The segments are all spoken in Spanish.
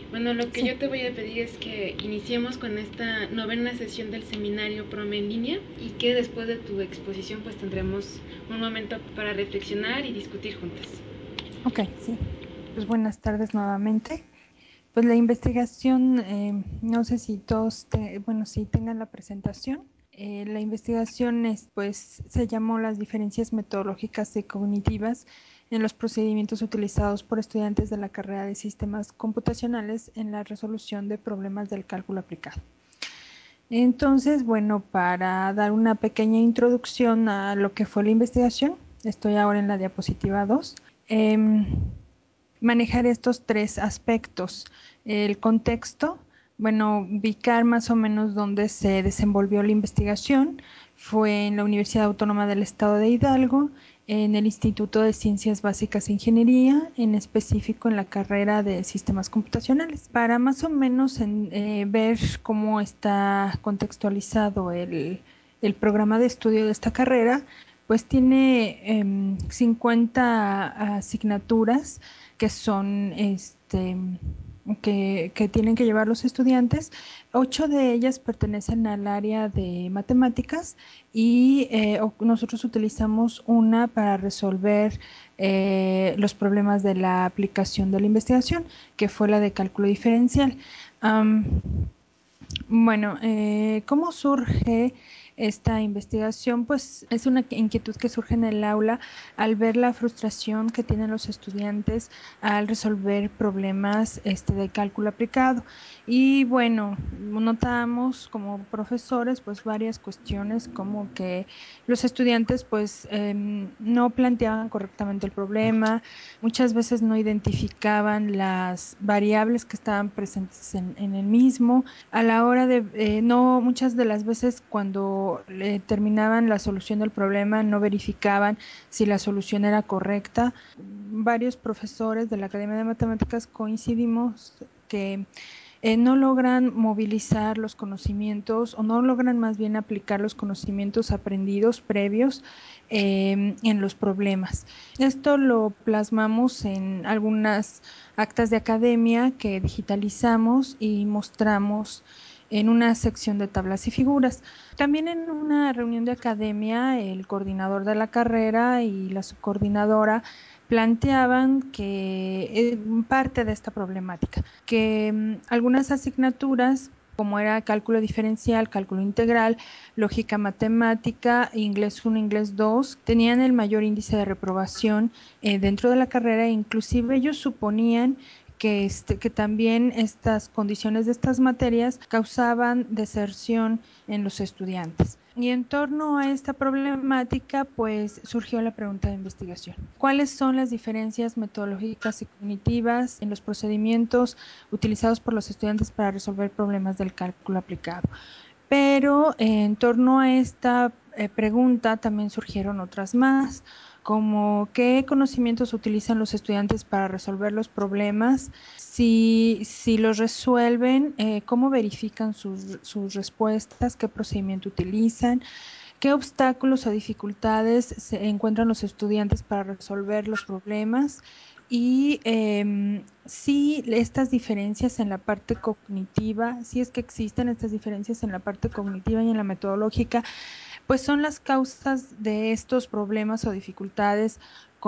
Bueno, lo que Sí, yo te voy a pedir es que iniciemos con esta novena sesión del seminario PROME en línea y que después de tu exposición pues tendremos un momento para reflexionar y discutir juntas. ok, sí. Pues buenas tardes nuevamente. Pues la investigación, no sé si todos, bueno, si tengan la presentación. La investigación pues, se llamó las diferencias metodológicas y cognitivas en los procedimientos utilizados por estudiantes de la carrera de sistemas computacionales en la resolución de problemas del cálculo aplicado. Entonces, bueno, para dar una pequeña introducción a lo que fue la investigación, estoy ahora en la diapositiva 2. Manejar estos tres aspectos. El contexto, bueno, ubicar más o menos dónde se desenvolvió la investigación. Fue en la Universidad Autónoma del Estado de Hidalgo, en el Instituto de Ciencias Básicas e Ingeniería, en específico en la carrera de Sistemas Computacionales. Para más o menos ver cómo está contextualizado el programa de estudio de esta carrera, pues tiene 50 asignaturas que son que tienen que llevar los estudiantes. 8 de ellas pertenecen al área de matemáticas y nosotros utilizamos una para resolver los problemas de la aplicación de la investigación, que fue la de cálculo diferencial. Um, bueno, ¿cómo surge esta investigación? Pues es una inquietud que surge en el aula al ver la frustración que tienen los estudiantes al resolver problemas de cálculo aplicado. Y bueno, notamos como profesores pues varias cuestiones como que los estudiantes pues no planteaban correctamente el problema, muchas veces no identificaban las variables que estaban presentes en el mismo a la hora de, no, muchas de las veces cuando terminaban la solución del problema no verificaban si la solución era correcta. Varios profesores de la Academia de Matemáticas coincidimos que no logran movilizar los conocimientos o no logran más bien aplicar los conocimientos aprendidos previos en los problemas. Esto lo plasmamos en algunas actas de academia que digitalizamos y mostramos en una sección de tablas y figuras. También en una reunión de academia, el coordinador de la carrera y la subcoordinadora planteaban que parte de esta problemática, que algunas asignaturas como era cálculo diferencial, cálculo integral, lógica matemática, inglés 1, inglés 2, tenían el mayor índice de reprobación dentro de la carrera, e inclusive ellos suponían que también estas condiciones de estas materias causaban deserción en los estudiantes. Y en torno a esta problemática, pues surgió la pregunta de investigación. ¿Cuáles son las diferencias metodológicas y cognitivas en los procedimientos utilizados por los estudiantes para resolver problemas del cálculo aplicado? Pero en torno a esta pregunta también surgieron otras más, como qué conocimientos utilizan los estudiantes para resolver los problemas, si los resuelven, cómo verifican sus respuestas, qué procedimiento utilizan, qué obstáculos o dificultades se encuentran los estudiantes para resolver los problemas y si estas diferencias en la parte cognitiva, si es que existen estas diferencias en la parte cognitiva y en la metodológica, pues son las causas de estos problemas o dificultades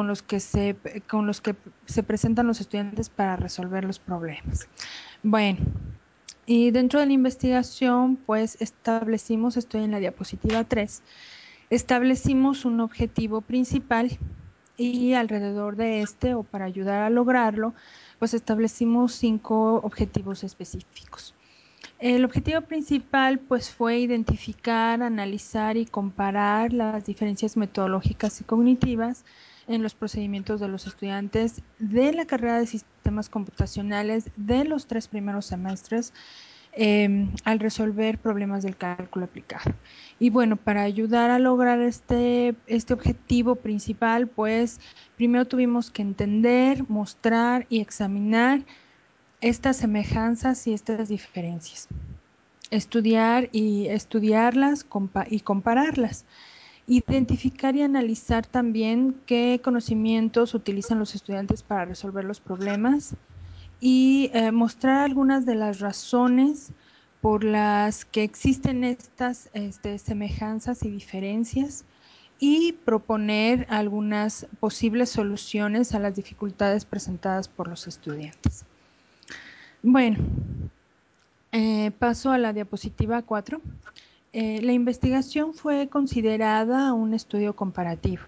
con los que se presentan los estudiantes para resolver los problemas. Bueno, y dentro de la investigación, pues establecimos, estoy en la diapositiva 3, establecimos un objetivo principal y alrededor de este, o para ayudar a lograrlo, pues establecimos 5 objetivos específicos. El objetivo principal pues fue identificar, analizar y comparar las diferencias metodológicas y cognitivas en los procedimientos de los estudiantes de la carrera de sistemas computacionales de los 3 primeros semestres al resolver problemas del cálculo aplicado. Y bueno, para ayudar a lograr este objetivo principal, pues primero tuvimos que entender, mostrar y examinar estas semejanzas y estas diferencias. Estudiar y estudiarlas y compararlas. Identificar y analizar también qué conocimientos utilizan los estudiantes para resolver los problemas y mostrar algunas de las razones por las que existen estas semejanzas y diferencias y proponer algunas posibles soluciones a las dificultades presentadas por los estudiantes. Bueno, paso a la diapositiva 4. La investigación fue considerada un estudio comparativo.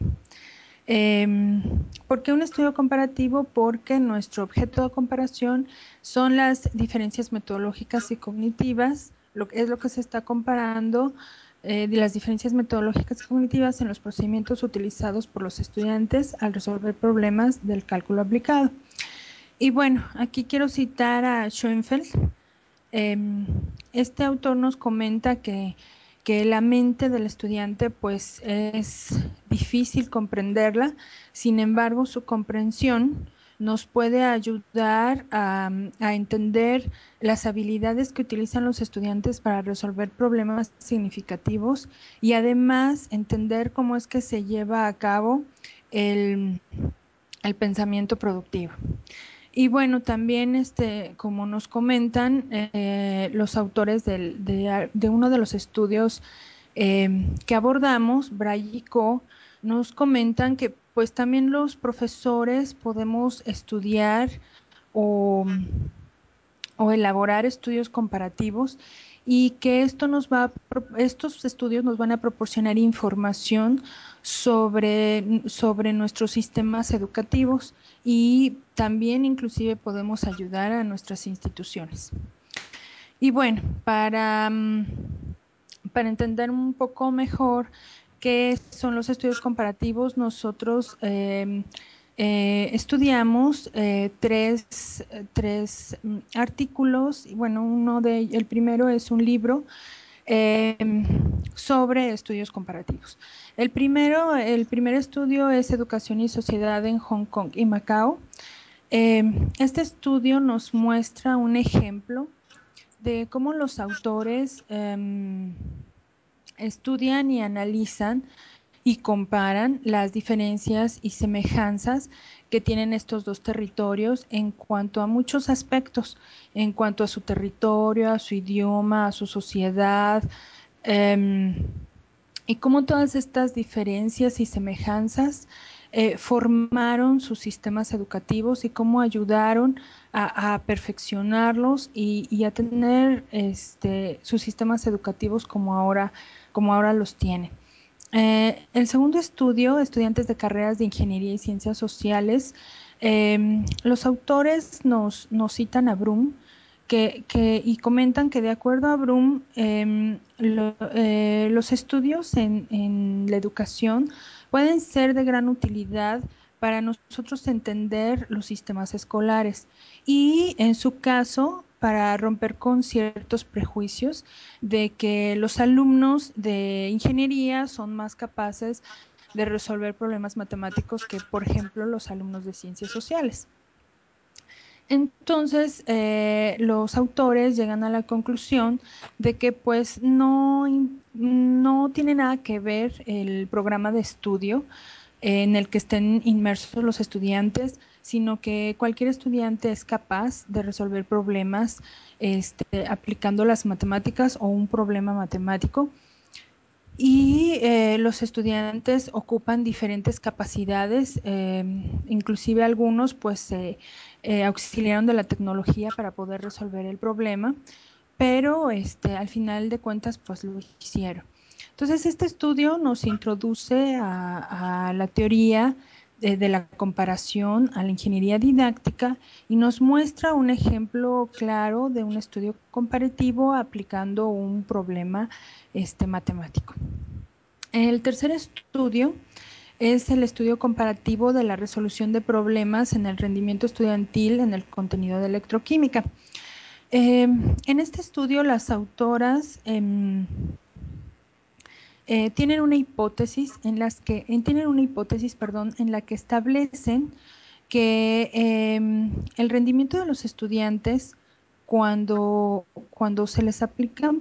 ¿Por qué un estudio comparativo? Porque nuestro objeto de comparación son las diferencias metodológicas y cognitivas, es lo que se está comparando de las diferencias metodológicas y cognitivas en los procedimientos utilizados por los estudiantes al resolver problemas del cálculo aplicado. Y bueno, aquí quiero citar a Schoenfeld. Este autor nos comenta que la mente del estudiante pues es difícil comprenderla, sin embargo su comprensión nos puede ayudar a entender las habilidades que utilizan los estudiantes para resolver problemas significativos y además entender cómo es que se lleva a cabo el, el pensamiento productivo. Y bueno, también como nos comentan los autores de uno de los estudios que abordamos, Bray y Co., nos comentan que pues también los profesores podemos estudiar o, o elaborar estudios comparativos y que estos estudios nos van a proporcionar información sobre nuestros sistemas educativos y también inclusive podemos ayudar a nuestras instituciones. Y bueno, para entender un poco mejor qué son los estudios comparativos, nosotros estudiamos tres artículos. Y bueno, el primero es un libro eh, sobre estudios comparativos. El primer estudio es Educación y Sociedad en Hong Kong y Macao. Este estudio nos muestra un ejemplo de cómo los autores estudian y analizan y comparan las diferencias y semejanzas que tienen estos dos territorios en cuanto a muchos aspectos, en cuanto a su territorio, a su idioma, a su sociedad, eh, y cómo todas estas diferencias y semejanzas formaron sus sistemas educativos y cómo ayudaron a perfeccionarlos y a tener sus sistemas educativos como ahora los tienen. El segundo estudio, estudiantes de carreras de ingeniería y ciencias sociales, los autores nos citan a Brum y comentan que de acuerdo a Brum, los estudios en la educación pueden ser de gran utilidad para nosotros entender los sistemas escolares y en su caso para romper con ciertos prejuicios de que los alumnos de ingeniería son más capaces de resolver problemas matemáticos que, por ejemplo, los alumnos de ciencias sociales. Entonces, los autores llegan a la conclusión de que pues no tiene nada que ver el programa de estudio en el que estén inmersos los estudiantes, sino que cualquier estudiante es capaz de resolver problemas aplicando las matemáticas o un problema matemático. Y los estudiantes ocupan diferentes capacidades, inclusive algunos pues se auxiliaron de la tecnología para poder resolver el problema, pero al final de cuentas pues lo hicieron. Entonces este estudio nos introduce a la teoría de la comparación, a la ingeniería didáctica y nos muestra un ejemplo claro de un estudio comparativo aplicando un problema matemático. El tercer estudio es el estudio comparativo de la resolución de problemas en el rendimiento estudiantil en el contenido de electroquímica. En este estudio las autoras tienen una hipótesis en la que establecen que el rendimiento de los estudiantes cuando se les aplican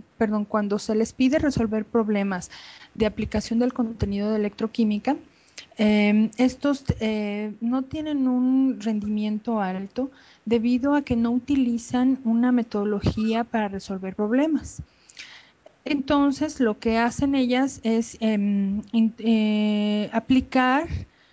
cuando se les pide resolver problemas de aplicación del contenido de electroquímica, Estos no tienen un rendimiento alto debido a que no utilizan una metodología para resolver problemas. Entonces, lo que hacen ellas es aplicar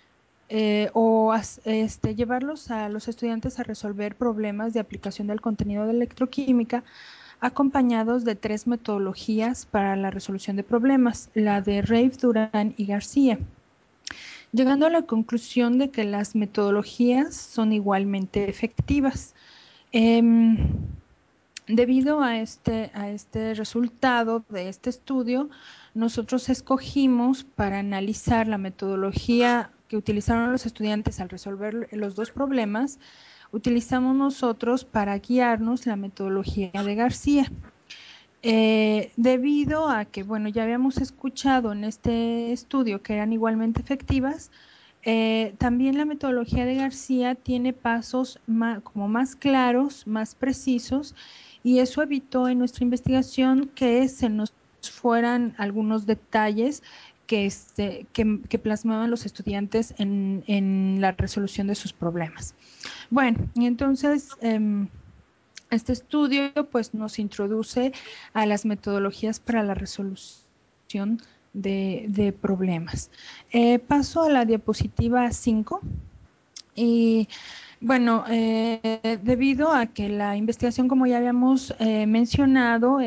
llevarlos a los estudiantes a resolver problemas de aplicación del contenido de electroquímica acompañados de tres metodologías para la resolución de problemas, la de Reif, Durán y García, llegando a la conclusión de que las metodologías son igualmente efectivas. Eh, Debido a este resultado de este estudio, nosotros escogimos para analizar la metodología que utilizaron los estudiantes al resolver los dos problemas, utilizamos nosotros para guiarnos la metodología de García. Debido a que, bueno, ya habíamos escuchado en este estudio que eran igualmente efectivas, también la metodología de García tiene pasos como más claros, más precisos, y eso evitó en nuestra investigación que se nos fueran algunos detalles que plasmaban los estudiantes en la resolución de sus problemas. Bueno, y entonces este estudio pues nos introduce a las metodologías para la resolución de problemas. Paso a la diapositiva 5 y bueno, debido a que la investigación, como ya habíamos mencionado,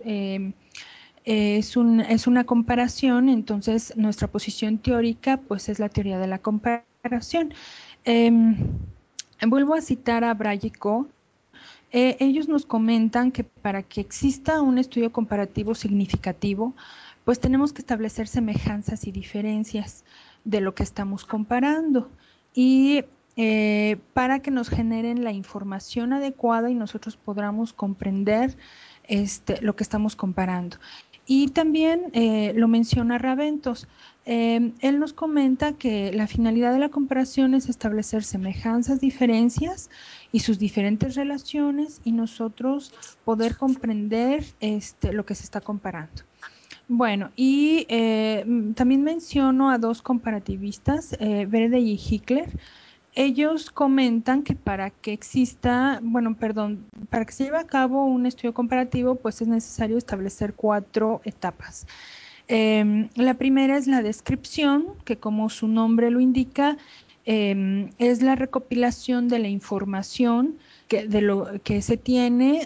es una comparación, entonces nuestra posición teórica pues es la teoría de la comparación. Eh, Vuelvo a citar a Bray y Co. Ellos nos comentan que para que exista un estudio comparativo significativo, pues tenemos que establecer semejanzas y diferencias de lo que estamos comparando y para que nos generen la información adecuada y nosotros podamos comprender lo que estamos comparando. Y también lo menciona Raventos. Él nos comenta que la finalidad de la comparación es establecer semejanzas, diferencias y sus diferentes relaciones y nosotros poder comprender lo que se está comparando. Bueno, y también menciono a dos comparativistas, Verde y Hickler. Ellos comentan que para que exista, bueno, perdón, para que se lleve a cabo un estudio comparativo, pues es necesario establecer cuatro etapas. La primera es la descripción, que como su nombre lo indica, es la recopilación de la información de lo que se tiene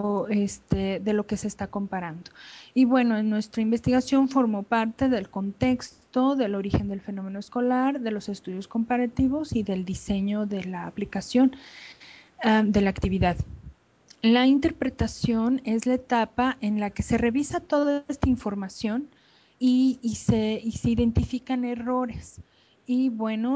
de lo que se está comparando. Y bueno, en nuestra investigación formó parte del contexto, del origen del fenómeno escolar, de los estudios comparativos y del diseño de la aplicación de la actividad. La interpretación es la etapa en la que se revisa toda esta información y se identifican errores. Y bueno,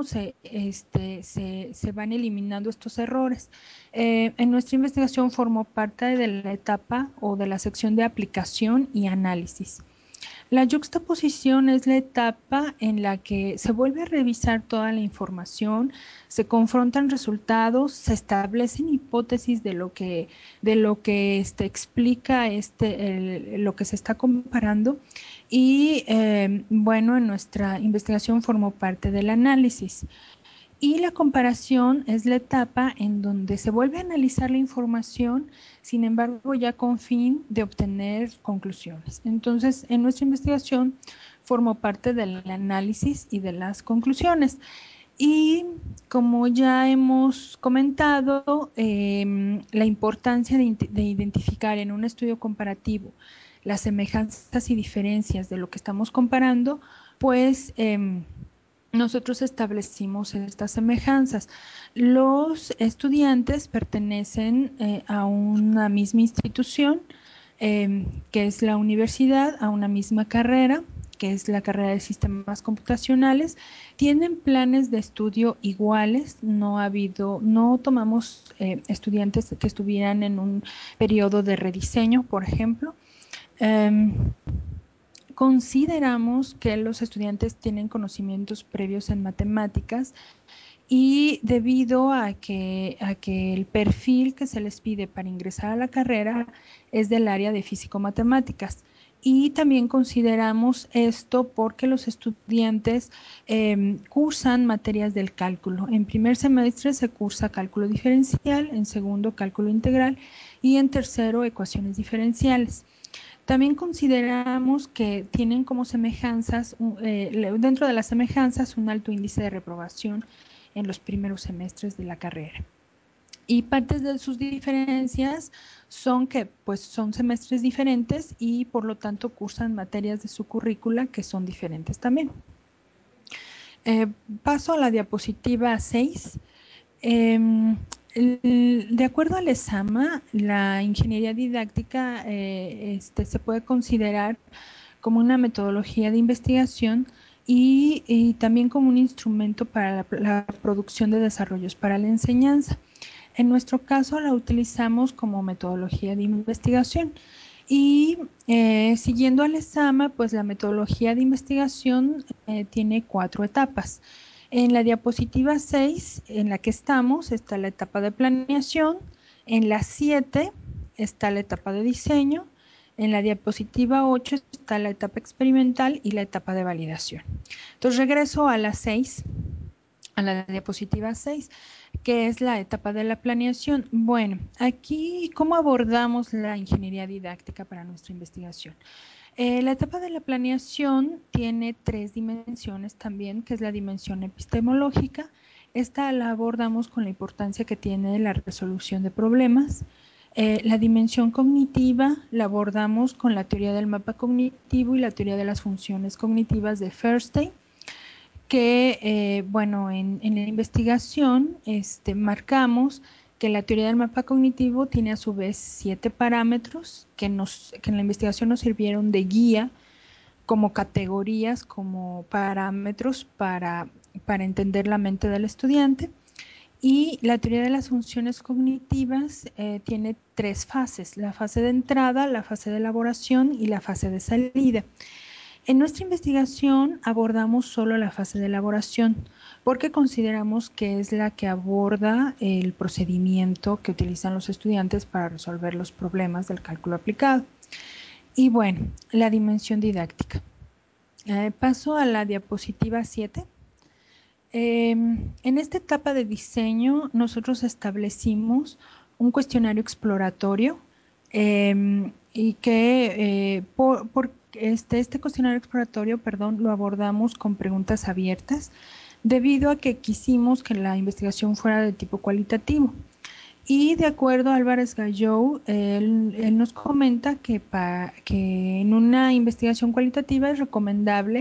se van eliminando estos errores. En nuestra investigación formó parte de la etapa o de la sección de aplicación y análisis. La yuxtaposición es la etapa en la que se vuelve a revisar toda la información, se confrontan resultados, se establecen hipótesis de lo que explica lo que se está comparando y bueno, en nuestra investigación formó parte del análisis. Y la comparación es la etapa en donde se vuelve a analizar la información, sin embargo, ya con fin de obtener conclusiones. Entonces, en nuestra investigación formó parte del análisis y de las conclusiones. Y como ya hemos comentado, la importancia de identificar en un estudio comparativo las semejanzas y diferencias de lo que estamos comparando, pues nosotros establecimos estas semejanzas. Los estudiantes pertenecen a una misma institución, que es la universidad, a una misma carrera, que es la carrera de sistemas computacionales. Tienen planes de estudio iguales, no tomamos estudiantes que estuvieran en un periodo de rediseño, por ejemplo. Um, Consideramos que los estudiantes tienen conocimientos previos en matemáticas y debido a que el perfil que se les pide para ingresar a la carrera es del área de físico-matemáticas y también consideramos esto porque los estudiantes cursan materias del cálculo. En primer semestre se cursa cálculo diferencial, en segundo cálculo integral y en tercero ecuaciones diferenciales. También consideramos que tienen como semejanzas, dentro de las semejanzas, un alto índice de reprobación en los primeros semestres de la carrera. Y partes de sus diferencias son que pues son semestres diferentes y por lo tanto cursan materias de su currícula que son diferentes también. Paso a la diapositiva 6. De acuerdo al ESAMA, la ingeniería didáctica se puede considerar como una metodología de investigación y también como un instrumento para la producción de desarrollos para la enseñanza. En nuestro caso la utilizamos como metodología de investigación y siguiendo al ESAMA, pues la metodología de investigación tiene 4 etapas. En la diapositiva 6, en la que estamos, está la etapa de planeación, en la 7 está la etapa de diseño, en la diapositiva 8 está la etapa experimental y la etapa de validación. Entonces regreso a la 6, a la diapositiva 6, que es la etapa de la planeación. Bueno, aquí, ¿cómo abordamos la ingeniería didáctica para nuestra investigación? La etapa de la planeación tiene 3 dimensiones también, que es la dimensión epistemológica. Esta la abordamos con la importancia que tiene la resolución de problemas. La dimensión cognitiva la abordamos con la teoría del mapa cognitivo y la teoría de las funciones cognitivas de Thursday, que, bueno, en la investigación marcamos que la teoría del mapa cognitivo tiene a su vez 7 parámetros que en la investigación nos sirvieron de guía como categorías, como parámetros para entender la mente del estudiante. Y la teoría de las funciones cognitivas tiene 3 fases, la fase de entrada, la fase de elaboración y la fase de salida. En nuestra investigación abordamos solo la fase de elaboración porque consideramos que es la que aborda el procedimiento que utilizan los estudiantes para resolver los problemas del cálculo aplicado. Y bueno, la dimensión didáctica. Paso a la diapositiva 7. En esta etapa de diseño nosotros establecimos un cuestionario exploratorio y que este cuestionario exploratorio, perdón, lo abordamos con preguntas abiertas debido a que quisimos que la investigación fuera de tipo cualitativo. Y de acuerdo a Álvarez Gallou, él nos comenta que en una investigación cualitativa es recomendable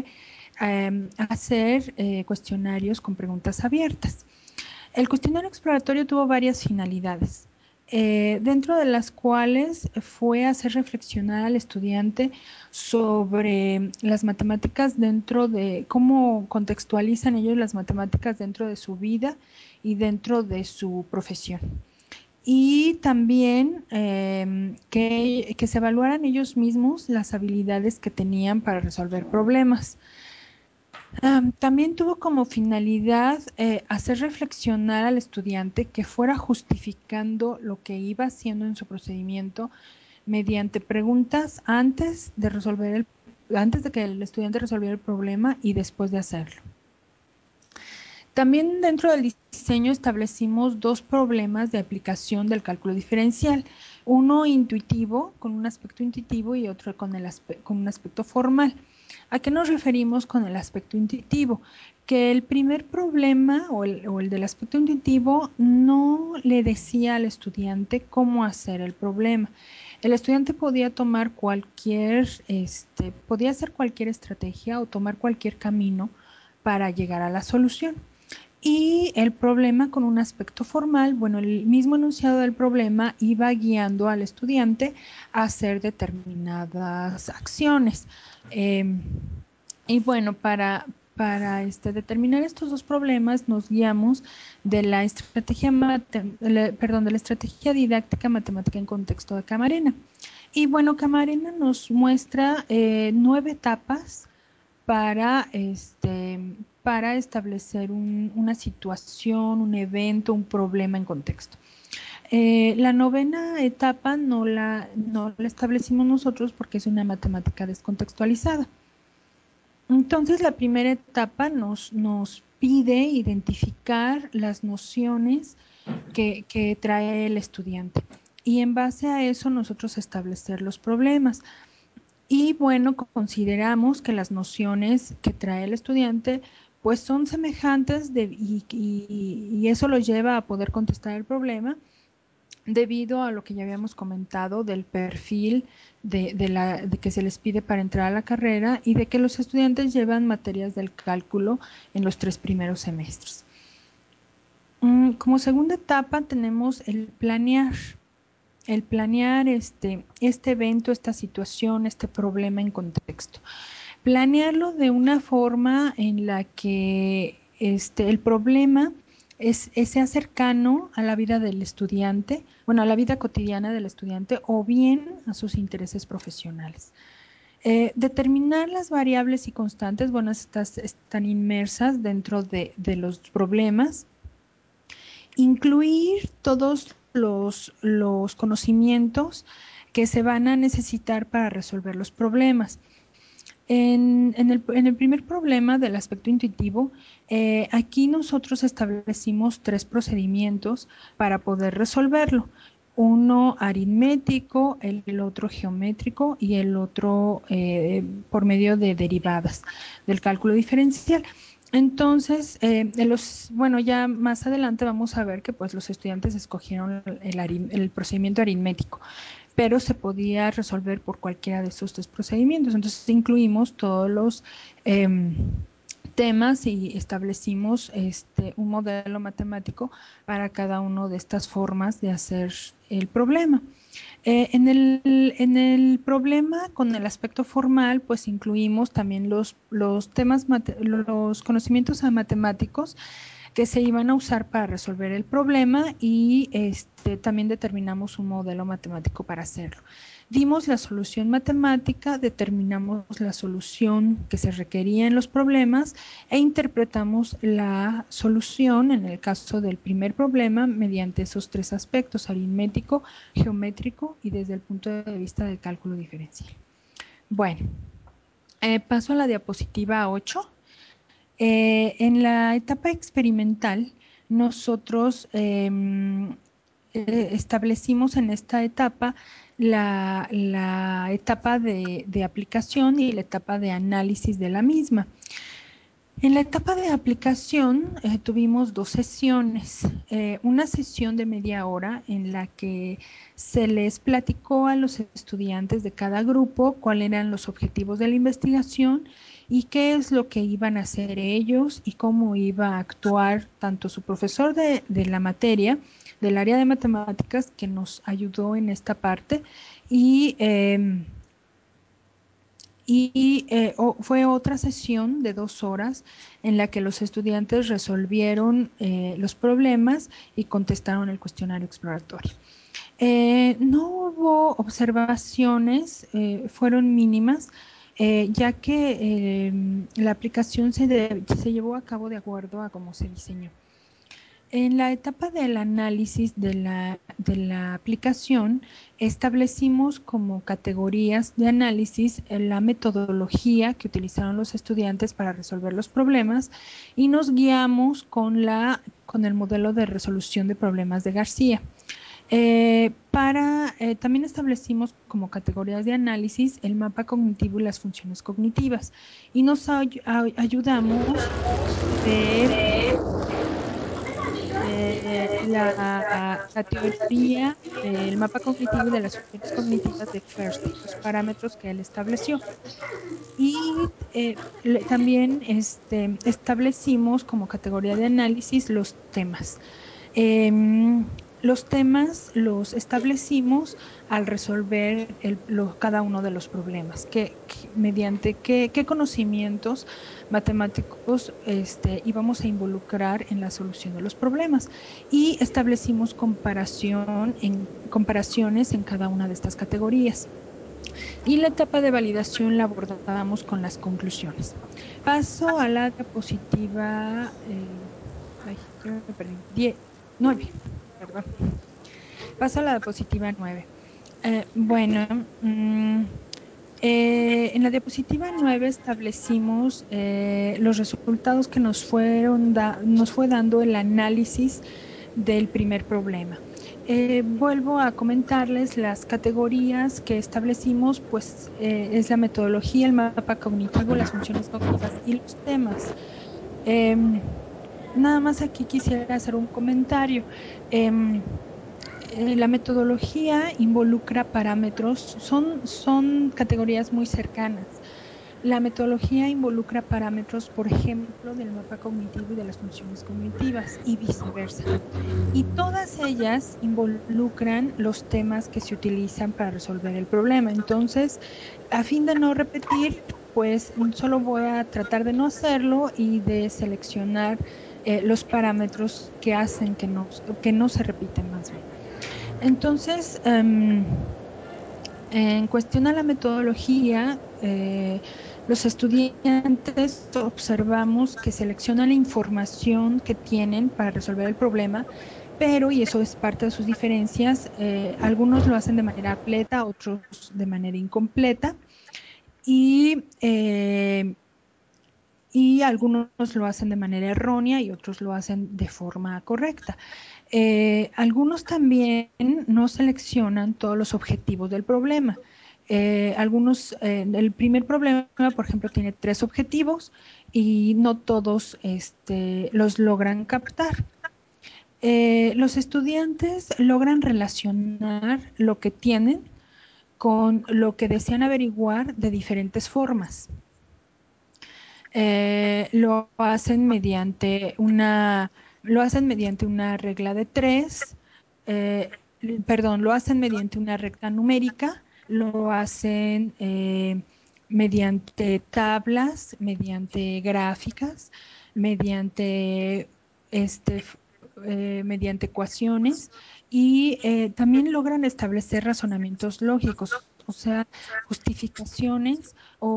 hacer cuestionarios con preguntas abiertas. El cuestionario exploratorio tuvo varias finalidades, dentro de las cuales fue hacer reflexionar al estudiante sobre las matemáticas dentro de cómo contextualizan ellos las matemáticas dentro de su vida y dentro de su profesión. Y también que se evaluaran ellos mismos las habilidades que tenían para resolver problemas. También tuvo como finalidad hacer reflexionar al estudiante que fuera justificando lo que iba haciendo en su procedimiento mediante preguntas antes de que el estudiante resolviera el problema y después de hacerlo. También dentro del diseño establecimos 2 problemas de aplicación del cálculo diferencial, uno intuitivo, con un aspecto intuitivo y otro con un aspecto formal. ¿A qué nos referimos con el aspecto intuitivo? Que el primer problema o el del aspecto intuitivo no le decía al estudiante cómo hacer el problema. El estudiante podía tomar podía hacer cualquier estrategia o tomar cualquier camino para llegar a la solución. Y el problema con un aspecto formal, bueno, el mismo enunciado del problema iba guiando al estudiante a hacer determinadas acciones. Y bueno, para determinar estos 2 problemas nos guiamos de la estrategia, de la estrategia didáctica matemática en contexto de Camarena. Y bueno, Camarena nos muestra 9 etapas para, para establecer una situación, un evento, un problema en contexto. La novena etapa no la establecimos nosotros porque es una matemática descontextualizada. Entonces, la primera etapa nos pide identificar las nociones que trae el estudiante y en base a eso nosotros establecer los problemas. Y bueno, consideramos que las nociones que trae el estudiante pues son semejantes y eso lo lleva a poder contestar el problema debido a lo que ya habíamos comentado del perfil de que se les pide para entrar a la carrera y de que los estudiantes llevan materias del cálculo en los 3 primeros semestres. Como segunda etapa tenemos el planear. El planear este evento, esta situación, este problema en contexto. Planearlo de una forma en la que el problema sea cercano a la vida del estudiante, bueno, a la vida cotidiana del estudiante o bien a sus intereses profesionales. Determinar las variables y constantes, bueno, estas están inmersas dentro de los problemas. Incluir todos los conocimientos que se van a necesitar para resolver los problemas. En el primer problema del aspecto intuitivo, aquí nosotros establecimos 3 procedimientos para poder resolverlo. Uno aritmético, el otro geométrico y el otro por medio de derivadas del cálculo diferencial. Entonces, bueno, ya más adelante vamos a ver que pues los estudiantes escogieron el procedimiento aritmético, pero se podía resolver por cualquiera de estos 3 procedimientos. Entonces incluimos todos los eh, temas y establecimos un modelo matemático para cada una de estas formas de hacer el problema. En el problema con el aspecto formal, pues incluimos también los temas, los conocimientos matemáticos que se iban a usar para resolver el problema y también determinamos un modelo matemático para hacerlo. Dimos la solución matemática, determinamos la solución que se requería en los problemas e interpretamos la solución en el caso del primer problema mediante esos 3 aspectos, aritmético, geométrico y desde el punto de vista del cálculo diferencial. Bueno, paso a la diapositiva 8. En la etapa experimental, nosotros establecimos en esta etapa la etapa de aplicación y la etapa de análisis de la misma. En la etapa de aplicación tuvimos 2 sesiones. Una sesión de media hora en la que se les platicó a los estudiantes de cada grupo cuáles eran los objetivos de la investigación y qué es lo que iban a hacer ellos y cómo iba a actuar tanto su profesor de la materia, del área de matemáticas, que nos ayudó en esta parte, fue otra sesión de 2 horas en la que los estudiantes resolvieron los problemas y contestaron el cuestionario exploratorio. No hubo observaciones, fueron mínimas, ya que la aplicación se llevó a cabo de acuerdo a cómo se diseñó. En la etapa del análisis de la aplicación, establecimos como categorías de análisis la metodología que utilizaron los estudiantes para resolver los problemas y nos guiamos con el modelo de resolución de problemas de García. También establecimos como categorías de análisis el mapa cognitivo y las funciones cognitivas y nos ayudamos de la teoría del mapa cognitivo y de las funciones cognitivas de Fersey, los parámetros que él estableció. Y también establecimos como categoría de análisis los temas. Los temas los establecimos al resolver cada uno de los problemas, mediante qué conocimientos matemáticos íbamos a involucrar en la solución de los problemas y establecimos comparaciones en cada una de estas categorías. Y la etapa de validación la abordábamos con las conclusiones. Paso a la diapositiva 9, perdón. Paso a la diapositiva 9. Bueno, en la diapositiva 9 establecimos los resultados que nos fue dando el análisis del primer problema. Vuelvo a comentarles las categorías que establecimos, pues es la metodología, el mapa cognitivo, las funciones cognitivas y los temas. Nada más aquí quisiera hacer un comentario. La metodología involucra parámetros, son categorías muy cercanas. La metodología involucra parámetros, por ejemplo, del mapa cognitivo y de las funciones cognitivas y viceversa. Y todas ellas involucran los temas que se utilizan para resolver el problema. Entonces, a fin de no repetir, pues solo voy a tratar de no hacerlo y de seleccionar los parámetros que hacen que no se repiten más bien. Entonces, en cuestión a la metodología, los estudiantes observamos que seleccionan la información que tienen para resolver el problema, pero, y eso es parte de sus diferencias, algunos lo hacen de manera completa, otros de manera incompleta, y, y algunos lo hacen de manera errónea y otros lo hacen de forma correcta. Algunos también no seleccionan todos los objetivos del problema. El primer problema, por ejemplo, tiene 3 objetivos y no todos los logran captar. Los estudiantes logran relacionar lo que tienen con lo que desean averiguar de diferentes formas. Lo hacen mediante una regla de 3, perdón, lo hacen mediante una recta numérica, lo hacen mediante tablas, mediante gráficas, mediante, este, mediante ecuaciones y también logran establecer razonamientos lógicos, o sea, justificaciones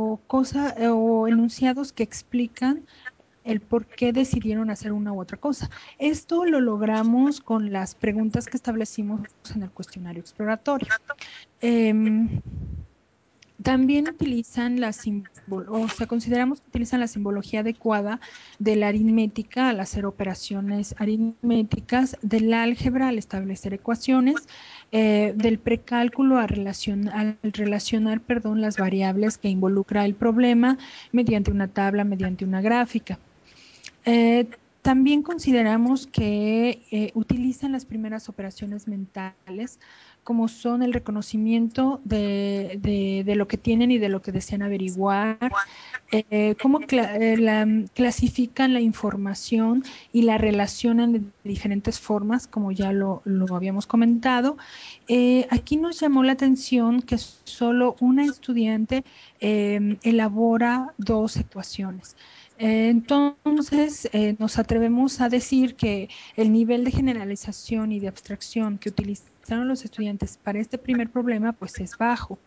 o enunciados que explican el por qué decidieron hacer una u otra cosa. Esto lo logramos con las preguntas que establecimos en el cuestionario exploratorio. Em, También utilizan consideramos que utilizan la simbología adecuada de la aritmética al hacer operaciones aritméticas, del álgebra al establecer ecuaciones, del precálculo al relacionar, perdón, las variables que involucra el problema mediante una tabla, mediante una gráfica. También consideramos que utilizan las primeras operaciones mentales, como son el reconocimiento de lo que tienen y de lo que desean averiguar, cómo clasifican la información y la relacionan de diferentes formas, como ya lo habíamos comentado. Aquí nos llamó la atención que solo una estudiante elabora 2 ecuaciones. Entonces, nos atrevemos a decir que el nivel de generalización y de abstracción que utilizaron los estudiantes para este primer problema, pues es bajo.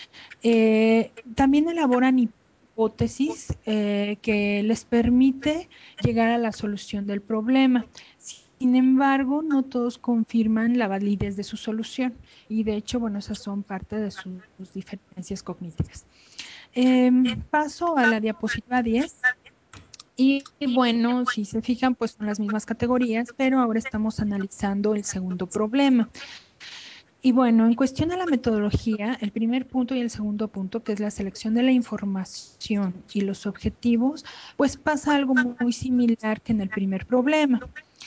También elaboran hipótesis que les permite llegar a la solución del problema. Sin embargo, no todos confirman la validez de su solución y de hecho, bueno, esas son parte de sus diferencias cognitivas. Paso a la diapositiva 10. Y bueno, si se fijan, pues son las mismas categorías, pero ahora estamos analizando el segundo problema. Y bueno, en cuestión a la metodología, el primer punto y el segundo punto, que es la selección de la información y los objetivos, pues pasa algo muy similar que en el primer problema.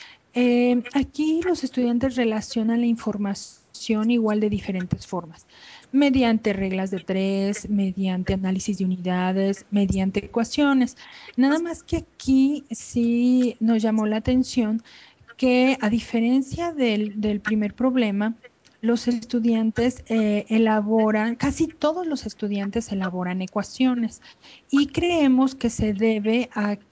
Aquí los estudiantes relacionan la información igual de diferentes formas, mediante reglas de 3, mediante análisis de unidades, mediante ecuaciones. Nada más que aquí sí nos llamó la atención que a diferencia del primer problema, los estudiantes casi todos los estudiantes elaboran ecuaciones y creemos que se debe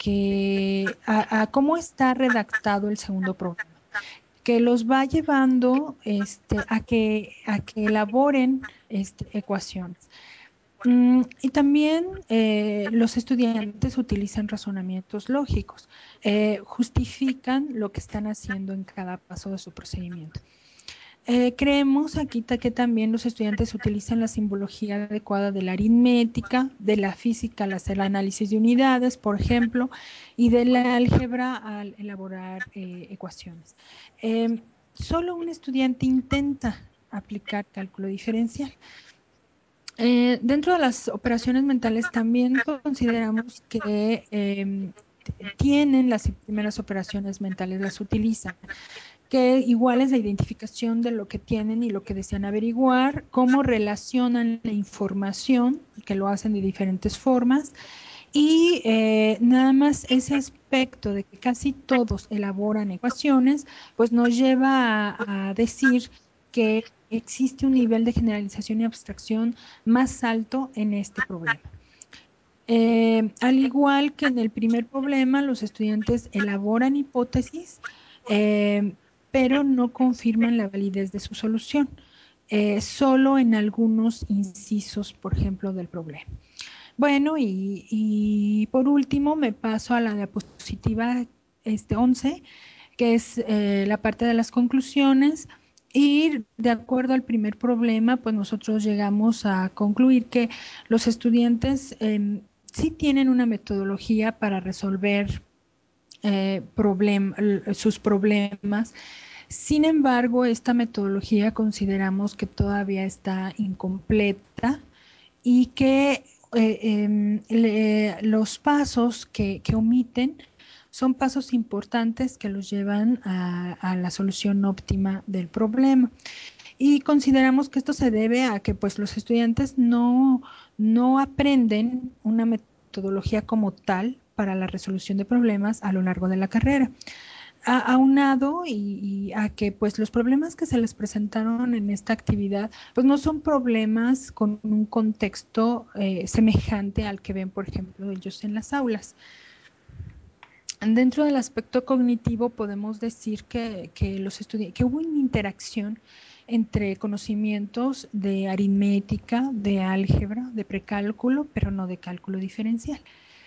a cómo está redactado el segundo programa, que los va llevando a que elaboren ecuaciones. Y también los estudiantes utilizan razonamientos lógicos, justifican lo que están haciendo en cada paso de su procedimiento. Creemos aquí que también los estudiantes utilizan la simbología adecuada de la aritmética, de la física al hacer análisis de unidades, por ejemplo, y de la álgebra al elaborar ecuaciones. Eh, Solo un estudiante intenta aplicar cálculo diferencial. Dentro de las operaciones mentales también consideramos que tienen las primeras operaciones mentales, las utilizan, que igual es la identificación de lo que tienen y lo que desean averiguar, cómo relacionan la información, que lo hacen de diferentes formas, y nada más ese aspecto de que casi todos elaboran ecuaciones, pues nos lleva a decir que existe un nivel de generalización y abstracción más alto en este problema. Al igual que en el primer problema, los estudiantes elaboran hipótesis, eh, pero no confirman la validez de su solución, solo en algunos incisos, por ejemplo, del problema. Bueno, y por último me paso a la diapositiva 11, que es la parte de las conclusiones. Y de acuerdo al primer problema, pues nosotros llegamos a concluir que los estudiantes sí tienen una metodología para resolver sus problemas. Sin embargo, esta metodología consideramos que todavía está incompleta y que los pasos que omiten son pasos importantes que los llevan a la solución óptima del problema. Y consideramos que esto se debe a que pues, los estudiantes no aprenden una metodología como tal para la resolución de problemas a lo largo de la carrera. Aunado y a que pues los problemas que se les presentaron en esta actividad pues no son problemas con un contexto semejante al que ven por ejemplo ellos en las aulas. Dentro del aspecto cognitivo podemos decir que hubo una interacción entre conocimientos de aritmética, de álgebra, de precálculo, pero no de cálculo diferencial.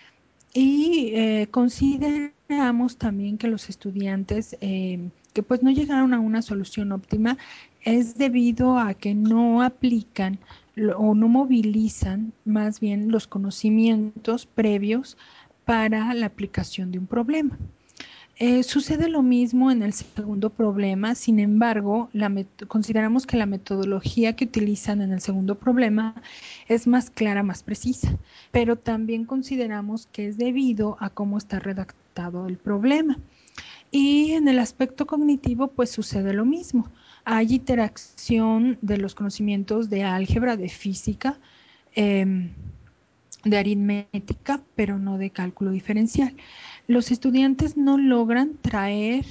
Y consideramos también que los estudiantes que pues no llegaron a una solución óptima es debido a que no aplican o no movilizan más bien los conocimientos previos para la aplicación de un problema. Sucede lo mismo en el segundo problema, sin embargo, consideramos que la metodología que utilizan en el segundo problema es más clara, más precisa, pero también consideramos que es debido a cómo está redactado el problema. Y en el aspecto cognitivo, pues sucede lo mismo. Hay interacción de los conocimientos de álgebra, de física, eh, de aritmética, pero no de cálculo diferencial. Los estudiantes no logran traer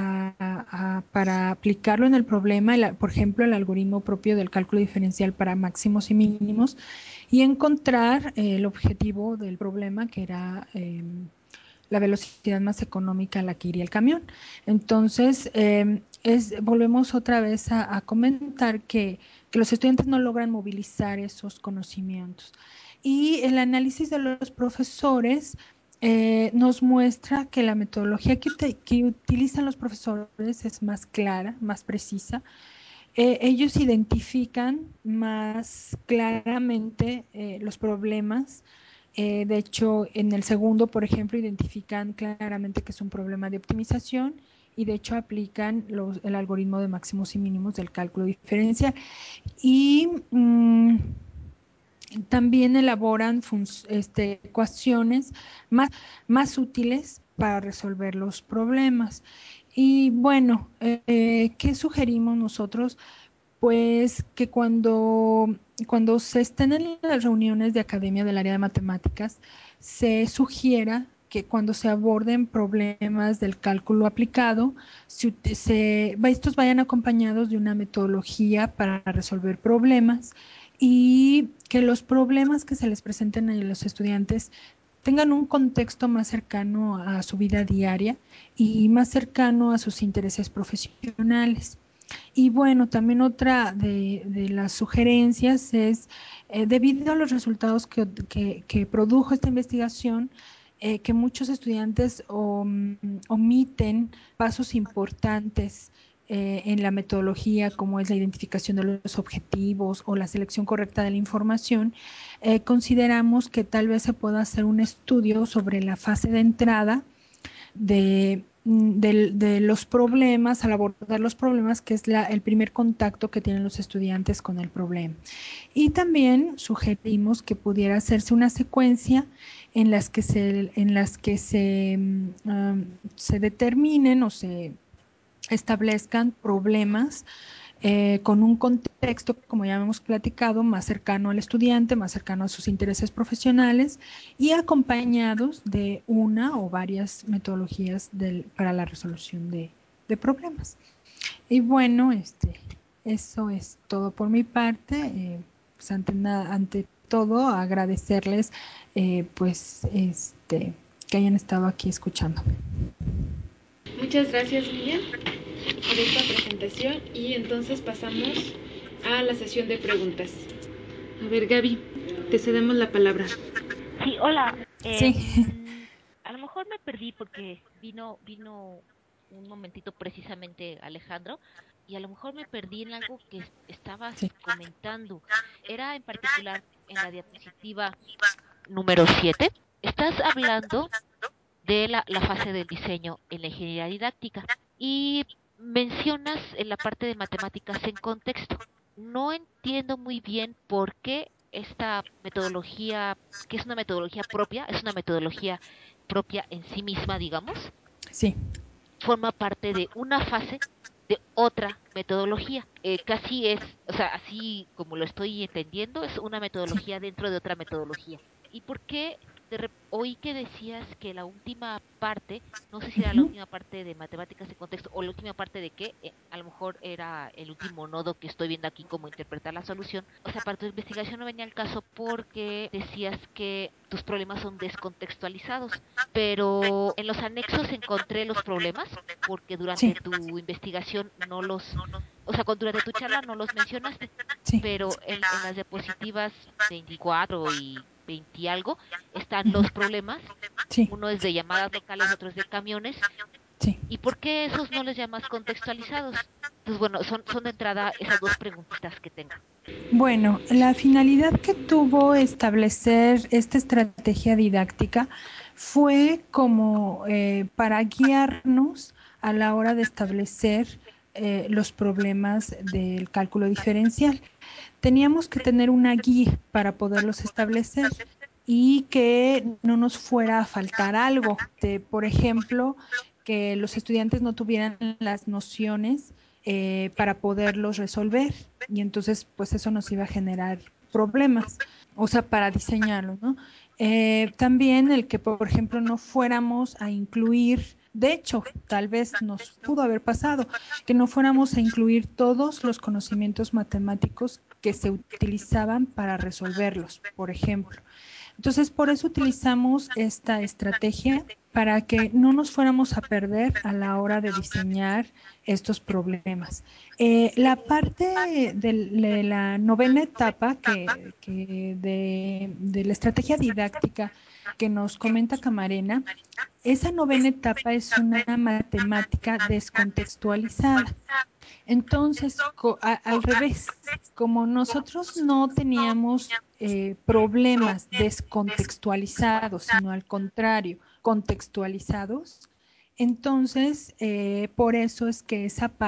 para aplicarlo en el problema, por ejemplo, el algoritmo propio del cálculo diferencial para máximos y mínimos y encontrar el objetivo del problema, que era la velocidad más económica a la que iría el camión. Entonces, volvemos otra vez a comentar que los estudiantes no logran movilizar esos conocimientos. Y el análisis de los profesores nos muestra que la metodología que utilizan los profesores es más clara, más precisa. Ellos identifican más claramente los problemas. De hecho, en el segundo, por ejemplo, identifican claramente que es un problema de optimización y de hecho aplican el algoritmo de máximos y mínimos del cálculo diferencial. Y también elaboran ecuaciones más útiles para resolver los problemas. Y bueno, ¿qué sugerimos nosotros? Pues que cuando se estén en las reuniones de academia del área de matemáticas, se sugiera que cuando se aborden problemas del cálculo aplicado, estos vayan acompañados de una metodología para resolver problemas y que los problemas que se les presenten a los estudiantes tengan un contexto más cercano a su vida diaria y más cercano a sus intereses profesionales. Y bueno, también otra de las sugerencias es, debido a los resultados que produjo esta investigación, que muchos estudiantes omiten pasos importantes en la metodología, como es la identificación de los objetivos o la selección correcta de la información, consideramos que tal vez se pueda hacer un estudio sobre la fase de entrada de los problemas, al abordar los problemas, que es el primer contacto que tienen los estudiantes con el problema. Y también sugerimos que pudiera hacerse una secuencia se determinen o se establezcan problemas con un contexto, como ya hemos platicado, más cercano al estudiante, más cercano a sus intereses profesionales y acompañados de una o varias metodologías para la resolución de problemas. Y bueno, eso es todo por mi parte. Pues ante todo, agradecerles que hayan estado aquí escuchando. Muchas gracias, Lilian, por esta presentación, y entonces pasamos a la sesión de preguntas. A ver, Gaby, te cedemos la palabra. Sí, hola. Sí. A lo mejor me perdí porque vino un momentito precisamente Alejandro y a lo mejor me perdí en algo que estabas Sí. comentando. Era en particular en la diapositiva número 7. Estás hablando de la fase del diseño en la ingeniería didáctica y mencionas en la parte de matemáticas en contexto. No entiendo muy bien por qué esta metodología, que es una metodología propia en sí misma, digamos, Sí. forma parte de una fase de otra metodología. Casi es, o sea, así como lo estoy entendiendo, es una Sí. metodología dentro de otra metodología. ¿Y por qué oí que decías que la última parte, no sé si era la Uh-huh. última parte de matemáticas de contexto o la última parte de qué, a lo mejor era el último nodo que estoy viendo aquí como interpretar la solución? O sea, para tu investigación no venía al caso porque decías que tus problemas son descontextualizados, pero en los anexos encontré los problemas porque Sí. durante tu investigación no los, o sea, durante tu charla no los mencionaste, Sí. pero en las diapositivas 24 y 20 y algo están Uh-huh. los problemas. Sí. Uno es de llamadas locales, otro es de camiones. Sí. ¿Y por qué esos no les llamas contextualizados? Entonces, bueno, son de entrada esas dos preguntitas que tengo. Bueno, la finalidad que tuvo establecer esta estrategia didáctica fue como para guiarnos a la hora de establecer los problemas del cálculo diferencial. Teníamos que tener una guía para poderlos establecer y que no nos fuera a faltar algo. Por ejemplo, que los estudiantes no tuvieran las nociones para poderlos resolver y entonces pues eso nos iba a generar problemas, o sea, para diseñarlo, ¿no? También el que, por ejemplo, no fuéramos a incluir, de hecho, tal vez nos pudo haber pasado, que no fuéramos a incluir todos los conocimientos matemáticos que se utilizaban para resolverlos, por ejemplo. Entonces, por eso utilizamos esta estrategia para que no nos fuéramos a perder a la hora de diseñar estos problemas. La parte de la novena etapa de la estrategia didáctica que nos comenta Camarena, esa novena etapa es una matemática descontextualizada. Entonces, al revés, como nosotros no teníamos problemas descontextualizados, sino al contrario, contextualizados, entonces por eso es que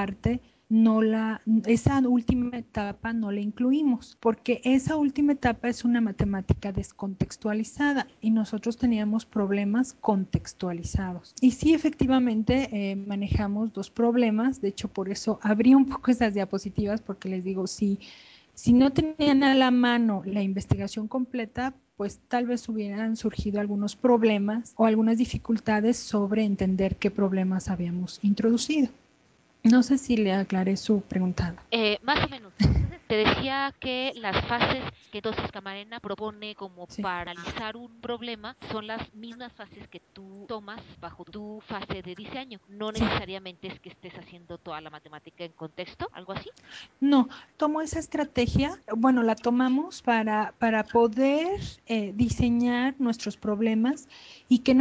esa última etapa no la incluimos, porque esa última etapa es una matemática descontextualizada y nosotros teníamos problemas contextualizados. Y sí, efectivamente, manejamos dos problemas, de hecho por eso abrí un poco esas diapositivas, porque les digo, si no tenían a la mano la investigación completa, pues tal vez hubieran surgido algunos problemas o algunas dificultades sobre entender qué problemas habíamos introducido. No sé si le aclaré su pregunta. Más o menos. Entonces, te decía que las fases que entonces Camarena propone como Sí. para analizar un problema son las mismas fases que tú tomas bajo tu fase de diseño. No Sí. necesariamente es que estés haciendo toda la matemática en contexto, algo así. No, tomo esa estrategia, bueno, la tomamos para poder diseñar nuestros problemas y que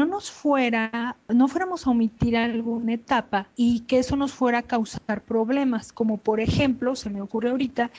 no fuéramos a omitir alguna etapa y que eso nos fuera a causar problemas, como por ejemplo, se me ocurre ahorita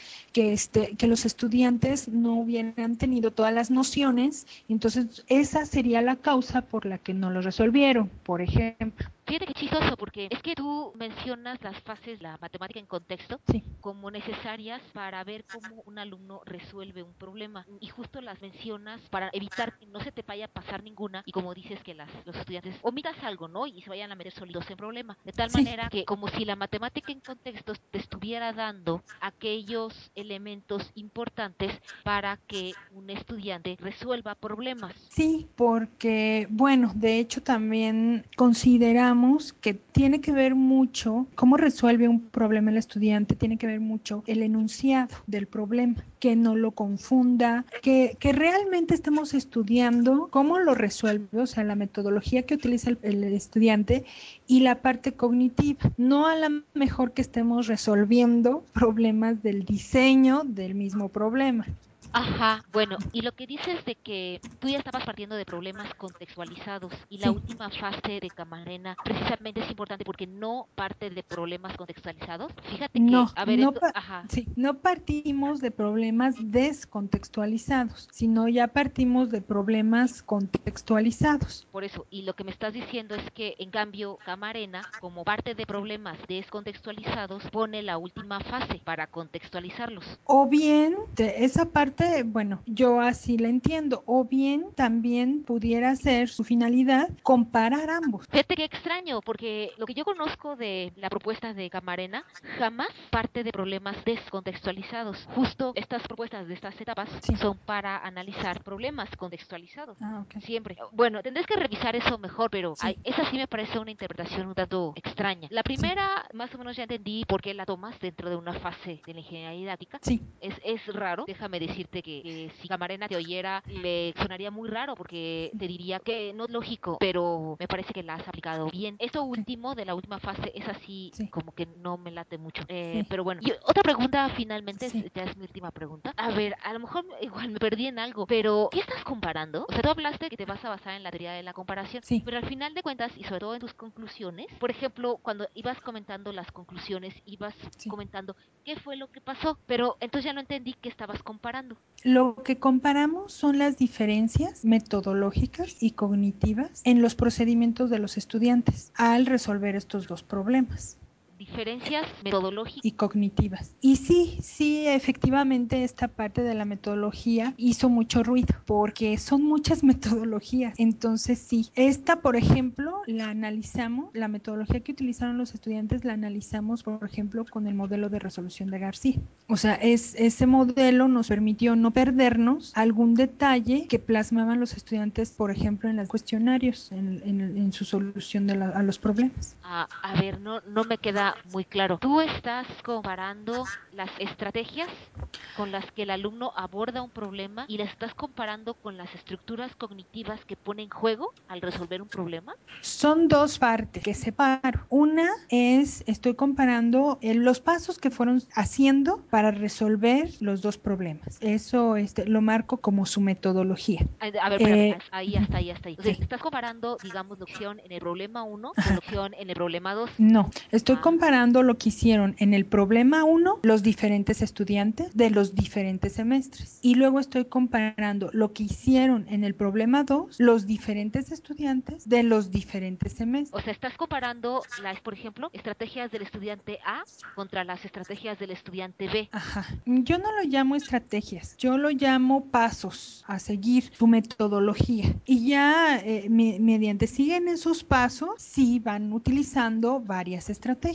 que los estudiantes no hubieran tenido todas las nociones, entonces esa sería la causa por la que no lo resolvieron, por ejemplo. Fíjate qué chistoso, porque es que tú mencionas las fases de la matemática en contexto Sí. como necesarias para ver cómo un alumno resuelve un problema. Y justo las mencionas para evitar que no se te vaya a pasar ninguna y como dices que los estudiantes omitas algo, ¿no? Y se vayan a meter solitos en problema. De tal Sí. manera que como si la matemática en contexto te estuviera dando aquellos elementos importantes para que un estudiante resuelva problemas. Sí, porque, bueno, de hecho también consideramos que tiene que ver mucho cómo resuelve un problema el estudiante, tiene que ver mucho el enunciado del problema, que no lo confunda, que realmente estemos estudiando cómo lo resuelve, o sea, la metodología que utiliza el estudiante y la parte cognitiva, no a la mejor que estemos resolviendo problemas del diseño del mismo problema. Ajá, bueno, y lo que dices de que tú ya estabas partiendo de problemas contextualizados y la Sí. última fase de Camarena precisamente es importante porque no parte de problemas contextualizados. Fíjate que, a ver, ajá, Sí, no partimos de problemas descontextualizados, sino ya partimos de problemas contextualizados. por eso, y lo que me estás diciendo es que en cambio Camarena, como parte de problemas descontextualizados, pone la última fase para contextualizarlos. O bien, esa parte, bueno, yo así la entiendo, o bien también pudiera ser su finalidad comparar ambos. Fíjate qué extraño, porque lo que yo conozco de la propuesta de Camarena jamás parte de problemas descontextualizados. Justo estas propuestas de estas etapas Sí. son para analizar problemas contextualizados. Okay. Siempre. Bueno, tendrás que revisar eso mejor, pero Sí. esa sí me parece una interpretación un tanto extraña. La primera, más o menos ya entendí por qué la tomas dentro de una fase de la ingeniería didáctica. Sí. Es raro, déjame decirte que si Camarena te oyera, le sonaría muy raro porque te diría que no es lógico, pero me parece que la has aplicado bien. Esto último de la última fase es así Sí. como que no me late mucho. Sí. Pero bueno, y otra pregunta finalmente, Sí. ya es mi última pregunta. A ver, a lo mejor igual me perdí en algo, pero ¿qué estás comparando? O sea, tú hablaste que te vas a basar en la teoría de la comparación, Sí. pero al final de cuentas y sobre todo en tus conclusiones, por ejemplo, cuando ibas comentando las conclusiones, ibas Sí. comentando qué fue lo que pasó, pero entonces ya no entendí qué estabas comparando. Lo que comparamos son las diferencias metodológicas y cognitivas en los procedimientos de los estudiantes al resolver estos dos problemas. Diferencias metodológicas Y cognitivas. Y sí, efectivamente esta parte de la metodología hizo mucho ruido porque son muchas metodologías. Entonces sí, esta por ejemplo la analizamos, la metodología que utilizaron los estudiantes la analizamos por ejemplo con el modelo de resolución de García. O sea, ese modelo nos permitió no perdernos algún detalle que plasmaban los estudiantes, por ejemplo, en los cuestionarios, en su solución a los problemas. A ver, no me queda muy claro. ¿Tú estás comparando las estrategias con las que el alumno aborda un problema y las estás comparando con las estructuras cognitivas que pone en juego al resolver un problema? Son dos partes que separo. Una es, estoy comparando los pasos que fueron haciendo para resolver los dos problemas. Eso lo marco como su metodología. A ver, espérame, ahí hasta ahí, hasta ahí. O sea, Sí. estás comparando, digamos, la opción en el problema 1 con la opción en el problema 2. No, estoy comparando lo que hicieron en el problema 1 los diferentes estudiantes de los diferentes semestres. Y luego estoy comparando lo que hicieron en el problema 2 los diferentes estudiantes de los diferentes semestres. O sea, estás comparando por ejemplo, estrategias del estudiante A contra las estrategias del estudiante B. Ajá. Yo no lo llamo estrategias, yo lo llamo pasos a seguir, su metodología. Y ya mediante siguen esos pasos, sí van utilizando varias estrategias.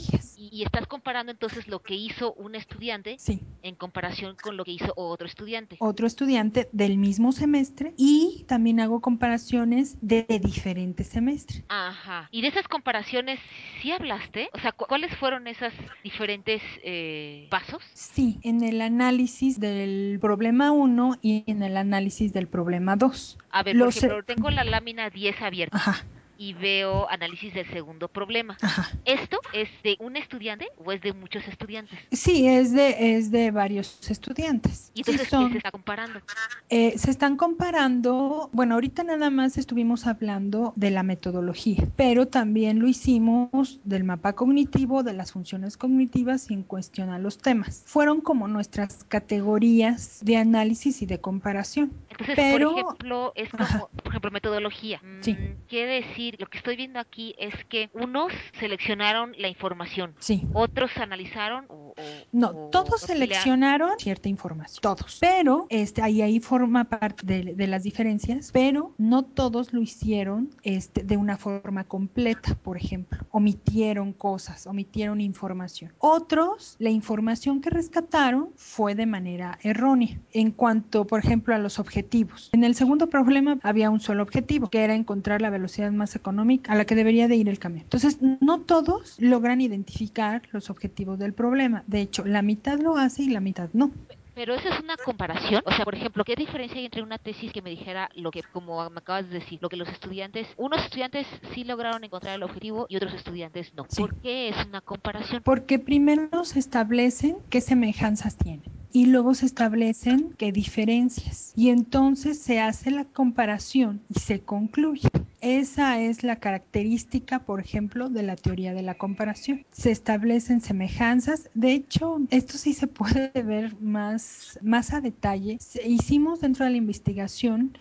metodologías. Y estás comparando entonces lo que hizo un estudiante Sí. en comparación con lo que hizo otro estudiante. Otro estudiante del mismo semestre, y también hago comparaciones de diferentes semestres. Ajá. ¿Y de esas comparaciones sí hablaste? O sea, ¿cuáles fueron esas diferentes pasos? Sí, en el análisis del problema 1 y en el análisis del problema 2. A ver, por Los, ejemplo, tengo la lámina 10 abierta ajá, y veo análisis del segundo problema. ajá. ¿Esto es de un estudiante o es de muchos estudiantes? Sí, es de varios estudiantes. Y Sí, entonces, ¿qué se está comparando? se están comparando, bueno, ahorita nada más estuvimos hablando de la metodología, pero también lo hicimos del mapa cognitivo, de las funciones cognitivas y en cuestión a los temas. Fueron como nuestras categorías de análisis y de comparación. Entonces, por Pero, ejemplo, es ajá, como, por ejemplo, metodología. sí, Quiere decir, lo que estoy viendo aquí es que unos seleccionaron la información, sí. otros analizaron No, o todos emplearon. seleccionaron cierta información, todos. Pero ahí forma parte de las diferencias, pero no todos lo hicieron de una forma completa, por ejemplo. Omitieron cosas, omitieron información. Otros, la información que rescataron fue de manera errónea en cuanto, por ejemplo, a los objetivos. En el segundo problema había un solo objetivo, que era encontrar la velocidad más económica a la que debería de ir el camión. Entonces, no todos logran identificar los objetivos del problema. De hecho, la mitad lo hace y la mitad no. Pero esa es una comparación. O sea, por ejemplo, ¿qué diferencia hay entre una tesis que me dijera lo que, como me acabas de decir, lo que los estudiantes, unos estudiantes sí lograron encontrar el objetivo y otros estudiantes no? Sí. ¿Por qué es una comparación? Porque primero se establecen qué semejanzas tienen y luego se establecen qué diferencias. Y entonces se hace la comparación y se concluye. Esa es la característica, por ejemplo, de la teoría de la comparación. Se establecen semejanzas. De hecho, esto sí se puede ver más a detalle. Hicimos dentro de la investigación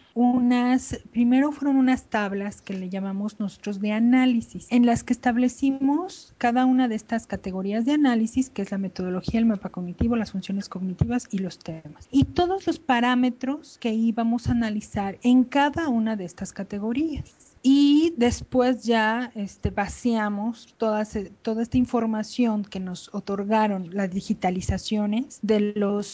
primero fueron unas tablas que le llamamos nosotros de análisis, en las que establecimos cada una de estas categorías de análisis, que es la metodología, el mapa cognitivo, las funciones cognitivas y los temas. Y todos los parámetros que íbamos a analizar en cada una de estas categorías. Y después ya vaciamos toda esta información que nos otorgaron las digitalizaciones de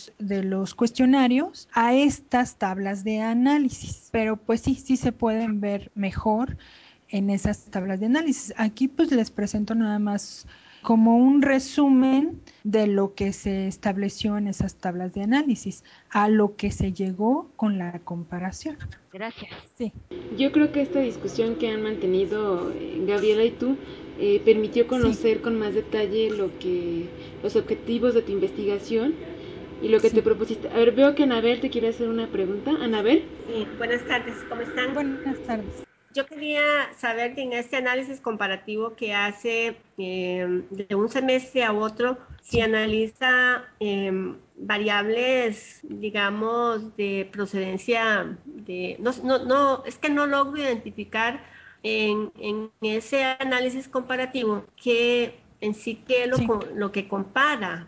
los cuestionarios a estas tablas de análisis. Pero pues sí se pueden ver mejor en esas tablas de análisis. Aquí pues les presento nada más como un resumen de lo que se estableció en esas tablas de análisis, a lo que se llegó con la comparación. Gracias. Sí. Yo creo que esta discusión que han mantenido Gabriela y tú permitió conocer con más detalle los objetivos de tu investigación y lo que te propusiste. A ver, veo que Anabel te quiere hacer una pregunta. Anabel. Sí, buenas tardes, ¿cómo están? Buenas tardes. Yo quería saber que en este análisis comparativo que hace de un semestre a otro, si analiza variables, digamos, de procedencia es que no logro identificar en ese análisis comparativo que en sí que lo que compara,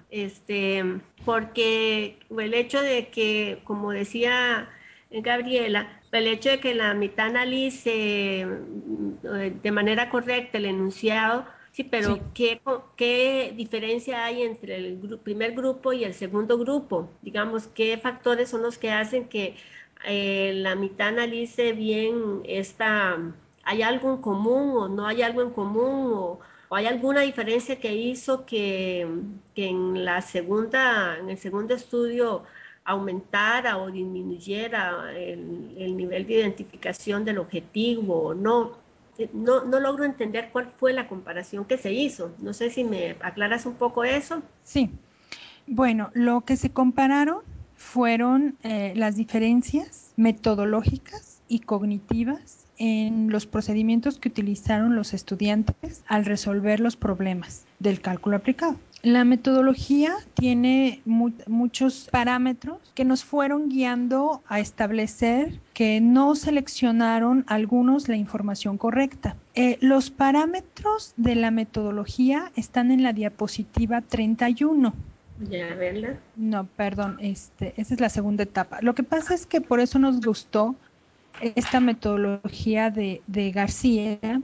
porque el hecho de que, como decía Gabriela, el hecho de que la mitad analice de manera correcta el enunciado, sí, pero ¿qué diferencia hay entre el primer grupo y el segundo grupo? Digamos, ¿qué factores son los que hacen que la mitad analice bien hay algo en común o no hay algo en común o hay alguna diferencia que hizo que en en el segundo estudio aumentara o disminuyera el nivel de identificación del objetivo o no? No logro entender cuál fue la comparación que se hizo. No sé si me aclaras un poco eso. Sí, bueno, lo que se compararon fueron las diferencias metodológicas y cognitivas en los procedimientos que utilizaron los estudiantes al resolver los problemas del cálculo aplicado. La metodología tiene muchos parámetros que nos fueron guiando a establecer que no seleccionaron algunos la información correcta. Los parámetros de la metodología están en la diapositiva 31. Ya, verla. No, perdón, esa es la segunda etapa. Lo que pasa es que por eso nos gustó esta metodología de García,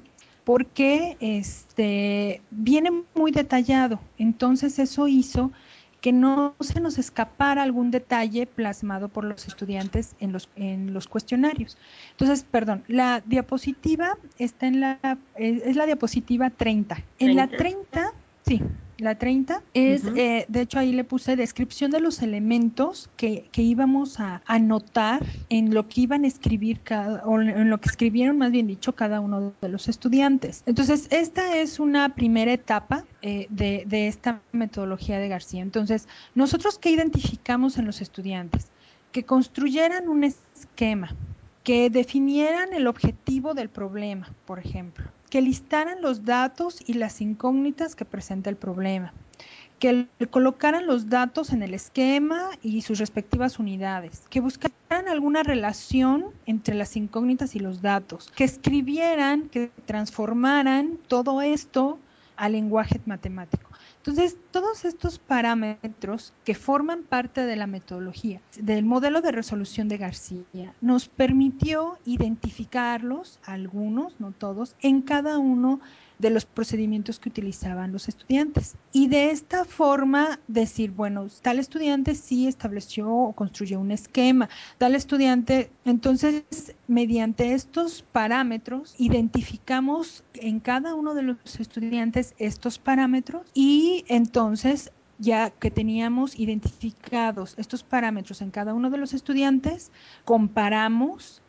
porque viene muy detallado. Entonces eso hizo que no se nos escapara algún detalle plasmado por los estudiantes en los cuestionarios. Entonces, perdón, la diapositiva está es la diapositiva 30. En la 30, sí, la 30 es, de hecho ahí le puse descripción de los elementos que íbamos a anotar en lo que iban a escribir o en lo que escribieron, más bien dicho, cada uno de los estudiantes. Entonces, esta es una primera etapa de esta metodología de García. Entonces, nosotros, ¿qué identificamos en los estudiantes? Que construyeran un esquema, que definieran el objetivo del problema, por ejemplo, que listaran los datos y las incógnitas que presenta el problema, que colocaran los datos en el esquema y sus respectivas unidades, que buscaran alguna relación entre las incógnitas y los datos, que escribieran, que transformaran todo esto al lenguaje matemático. Entonces, todos estos parámetros que forman parte de la metodología, del modelo de resolución de García, nos permitió identificarlos, algunos, no todos, en cada uno de los procedimientos que utilizaban los estudiantes. Y de esta forma decir, bueno, tal estudiante sí estableció o construyó un esquema, tal estudiante, entonces, mediante estos parámetros, identificamos en cada uno de los estudiantes estos parámetros y entonces ya que teníamos identificados estos parámetros en cada uno de los estudiantes, comparamos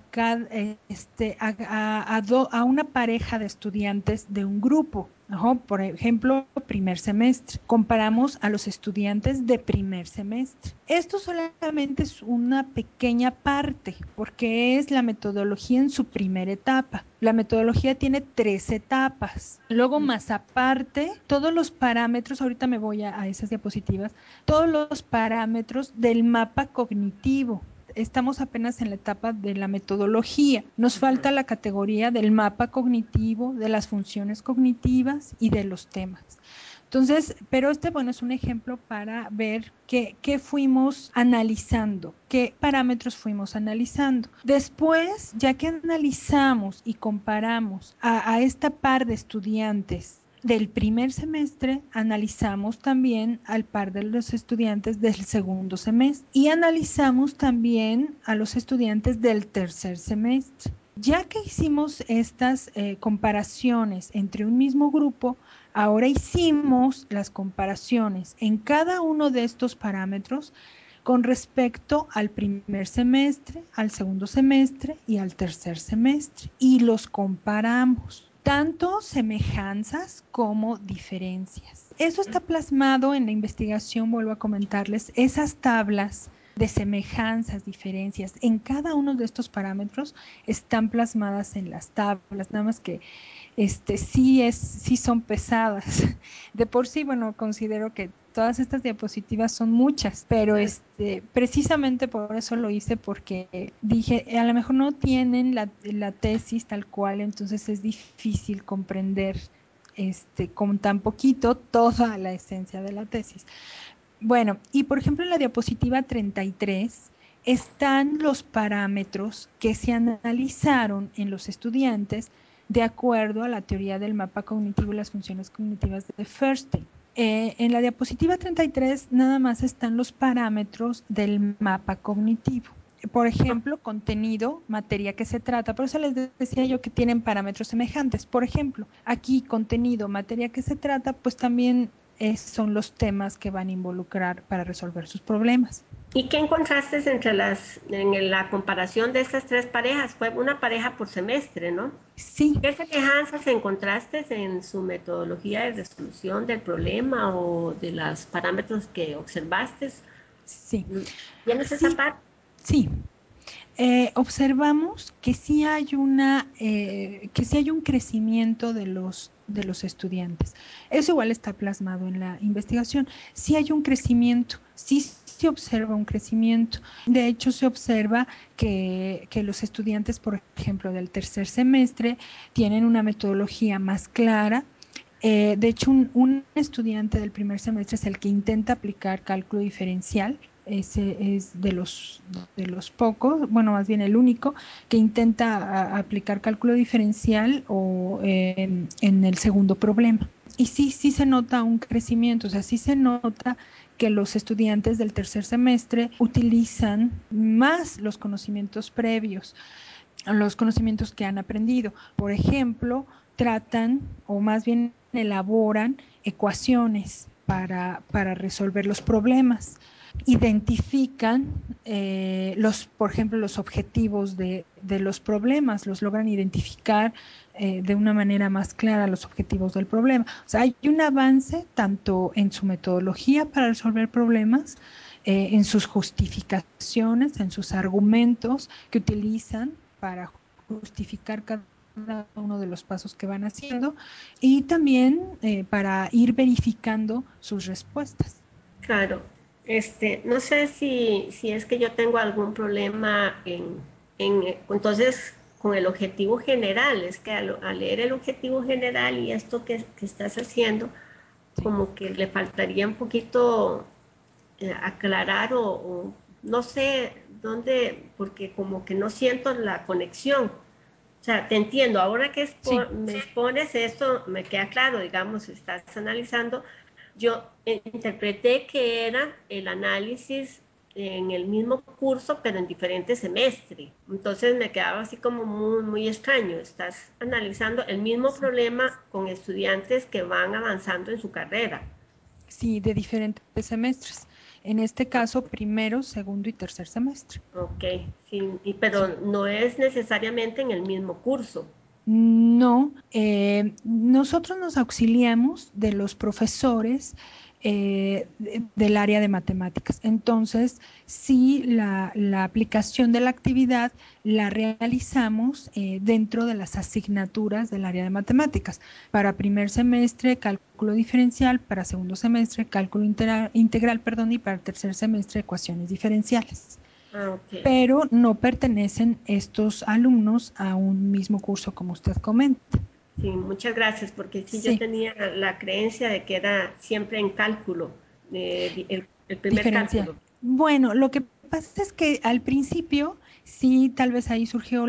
a una pareja de estudiantes de un grupo. Por ejemplo, primer semestre. Comparamos a los estudiantes de primer semestre. Esto solamente es una pequeña parte, porque es la metodología en su primera etapa. La metodología tiene 3 etapas. Luego, más aparte, todos los parámetros, ahorita me voy a esas diapositivas, todos los parámetros del mapa cognitivo. Estamos apenas en la etapa de la metodología. Nos falta la categoría del mapa cognitivo, de las funciones cognitivas y de los temas. Entonces, pero bueno, es un ejemplo para ver qué fuimos analizando, qué parámetros fuimos analizando. Después, ya que analizamos y comparamos a esta par de estudiantes del primer semestre, analizamos también al par de los estudiantes del segundo semestre y analizamos también a los estudiantes del tercer semestre. Ya que hicimos estas comparaciones entre un mismo grupo, ahora hicimos las comparaciones en cada uno de estos parámetros con respecto al primer semestre, al segundo semestre y al tercer semestre y los comparamos. Tanto semejanzas como diferencias. Eso está plasmado en la investigación, vuelvo a comentarles, esas tablas de semejanzas, diferencias, en cada uno de estos parámetros están plasmadas en las tablas, nada más que sí son pesadas. De por sí, bueno, considero que todas estas diapositivas son muchas, pero precisamente por eso lo hice, porque dije, a lo mejor no tienen la tesis tal cual, entonces es difícil comprender con tan poquito toda la esencia de la tesis. Bueno, y por ejemplo en la diapositiva 33 están los parámetros que se analizaron en los estudiantes de acuerdo a la teoría del mapa cognitivo y las funciones cognitivas de Feinstein. En la diapositiva 33 nada más están los parámetros del mapa cognitivo. Por ejemplo, contenido, materia que se trata, por eso les decía yo que tienen parámetros semejantes. Por ejemplo, aquí contenido, materia que se trata, pues también son los temas que van a involucrar para resolver sus problemas. ¿Y qué encontraste en la comparación de estas 3 parejas? Fue una pareja por semestre, ¿no? Sí. ¿Qué semejanzas encontraste en su metodología de resolución del problema o de los parámetros que observaste? Sí. ¿Tienes esa parte? Sí. Observamos que sí hay un crecimiento de los estudiantes. Eso igual está plasmado en la investigación. Sí hay un crecimiento, sí se observa un crecimiento. De hecho, se observa que los estudiantes, por ejemplo, del tercer semestre, tienen una metodología más clara. De hecho, un estudiante del primer semestre es el que intenta aplicar cálculo diferencial ese es de los pocos, bueno, más bien el único, que intenta aplicar cálculo diferencial o en el segundo problema. Y sí se nota un crecimiento, o sea, sí se nota que los estudiantes del tercer semestre utilizan más los conocimientos previos, los conocimientos que han aprendido. Por ejemplo, tratan o más bien elaboran ecuaciones para resolver los problemas. Identifican por ejemplo, los objetivos de los problemas, los logran identificar de una manera más clara los objetivos del problema. O sea, hay un avance tanto en su metodología para resolver problemas, en sus justificaciones, en sus argumentos que utilizan para justificar cada uno de los pasos que van haciendo y también para ir verificando sus respuestas. Claro, no sé si es que yo tengo algún problema entonces con el objetivo general, es que al leer el objetivo general y esto que estás haciendo, Sí. como que le faltaría un poquito aclarar o no sé dónde, porque como que no siento la conexión. O sea, te entiendo, ahora que Sí. me expones esto, me queda claro, digamos, estás analizando. Yo interpreté que era el análisis en el mismo curso, pero en diferentes semestres. Entonces me quedaba así como muy extraño. Estás analizando el mismo Sí. problema con estudiantes que van avanzando en su carrera. Sí, de diferentes semestres. En este caso, primero, segundo y tercer semestre. Ok, sí, pero Sí. no es necesariamente en el mismo curso. No, nosotros nos auxiliamos de los profesores del área de matemáticas. Entonces, sí, la aplicación de la actividad la realizamos dentro de las asignaturas del área de matemáticas. Para primer semestre, cálculo diferencial; para segundo semestre, cálculo integral, perdón, y para tercer semestre, ecuaciones diferenciales. Ah, ok. Pero no pertenecen estos alumnos a un mismo curso, como usted comenta. Sí, muchas gracias, porque sí, yo Sí, tenía la creencia de que era siempre en cálculo, el primer diferencial. cálculo. Bueno, lo que pasa es que al principio sí, tal vez ahí surgió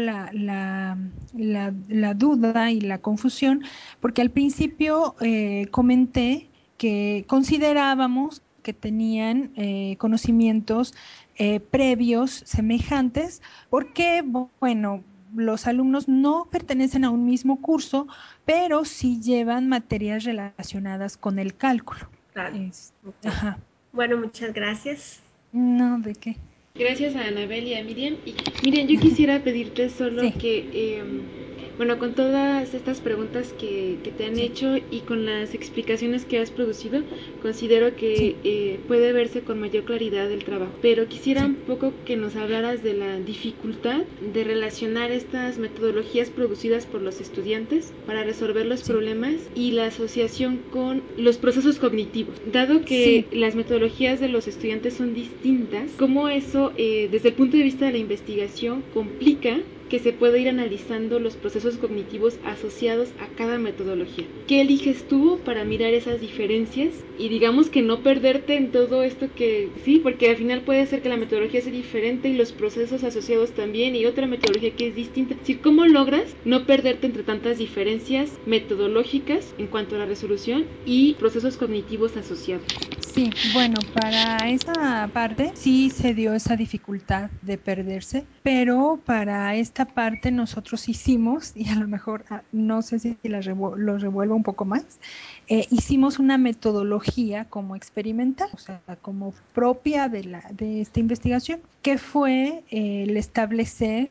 la duda y la confusión, porque al principio comenté que considerábamos que tenían conocimientos previos semejantes, porque, bueno, los alumnos no pertenecen a un mismo curso, pero sí llevan materias relacionadas con el cálculo. Claro, Es, ok. ajá. Bueno, muchas gracias. No, ¿de qué? Gracias a Anabel y a Miriam. Y Miriam, yo quisiera pedirte solo Sí, que, bueno, con todas estas preguntas que te han sí, hecho y con las explicaciones que has producido, considero sí, que puede verse con mayor claridad el trabajo. Pero quisiera sí, un poco que nos hablaras de la dificultad de relacionar estas metodologías producidas por los estudiantes para resolver los sí, problemas y la asociación con los procesos cognitivos. Dado que sí. las metodologías de los estudiantes son distintas, ¿cómo eso, desde el punto de vista de la investigación, complica que se pueda ir analizando los procesos cognitivos asociados a cada metodología? ¿Qué eliges tú para mirar esas diferencias y digamos que no perderte en todo esto que sí, porque al final puede ser que la metodología sea diferente y los procesos asociados también y otra metodología que es distinta? Es decir, ¿cómo logras no perderte entre tantas diferencias metodológicas en cuanto a la resolución y procesos cognitivos asociados? Sí, bueno, para esa parte sí se dio esa dificultad de perderse, pero para esta parte nosotros hicimos, y a lo mejor no sé si los revuelvo un poco más, hicimos una metodología como experimental, o sea, como propia de esta investigación, que fue el establecer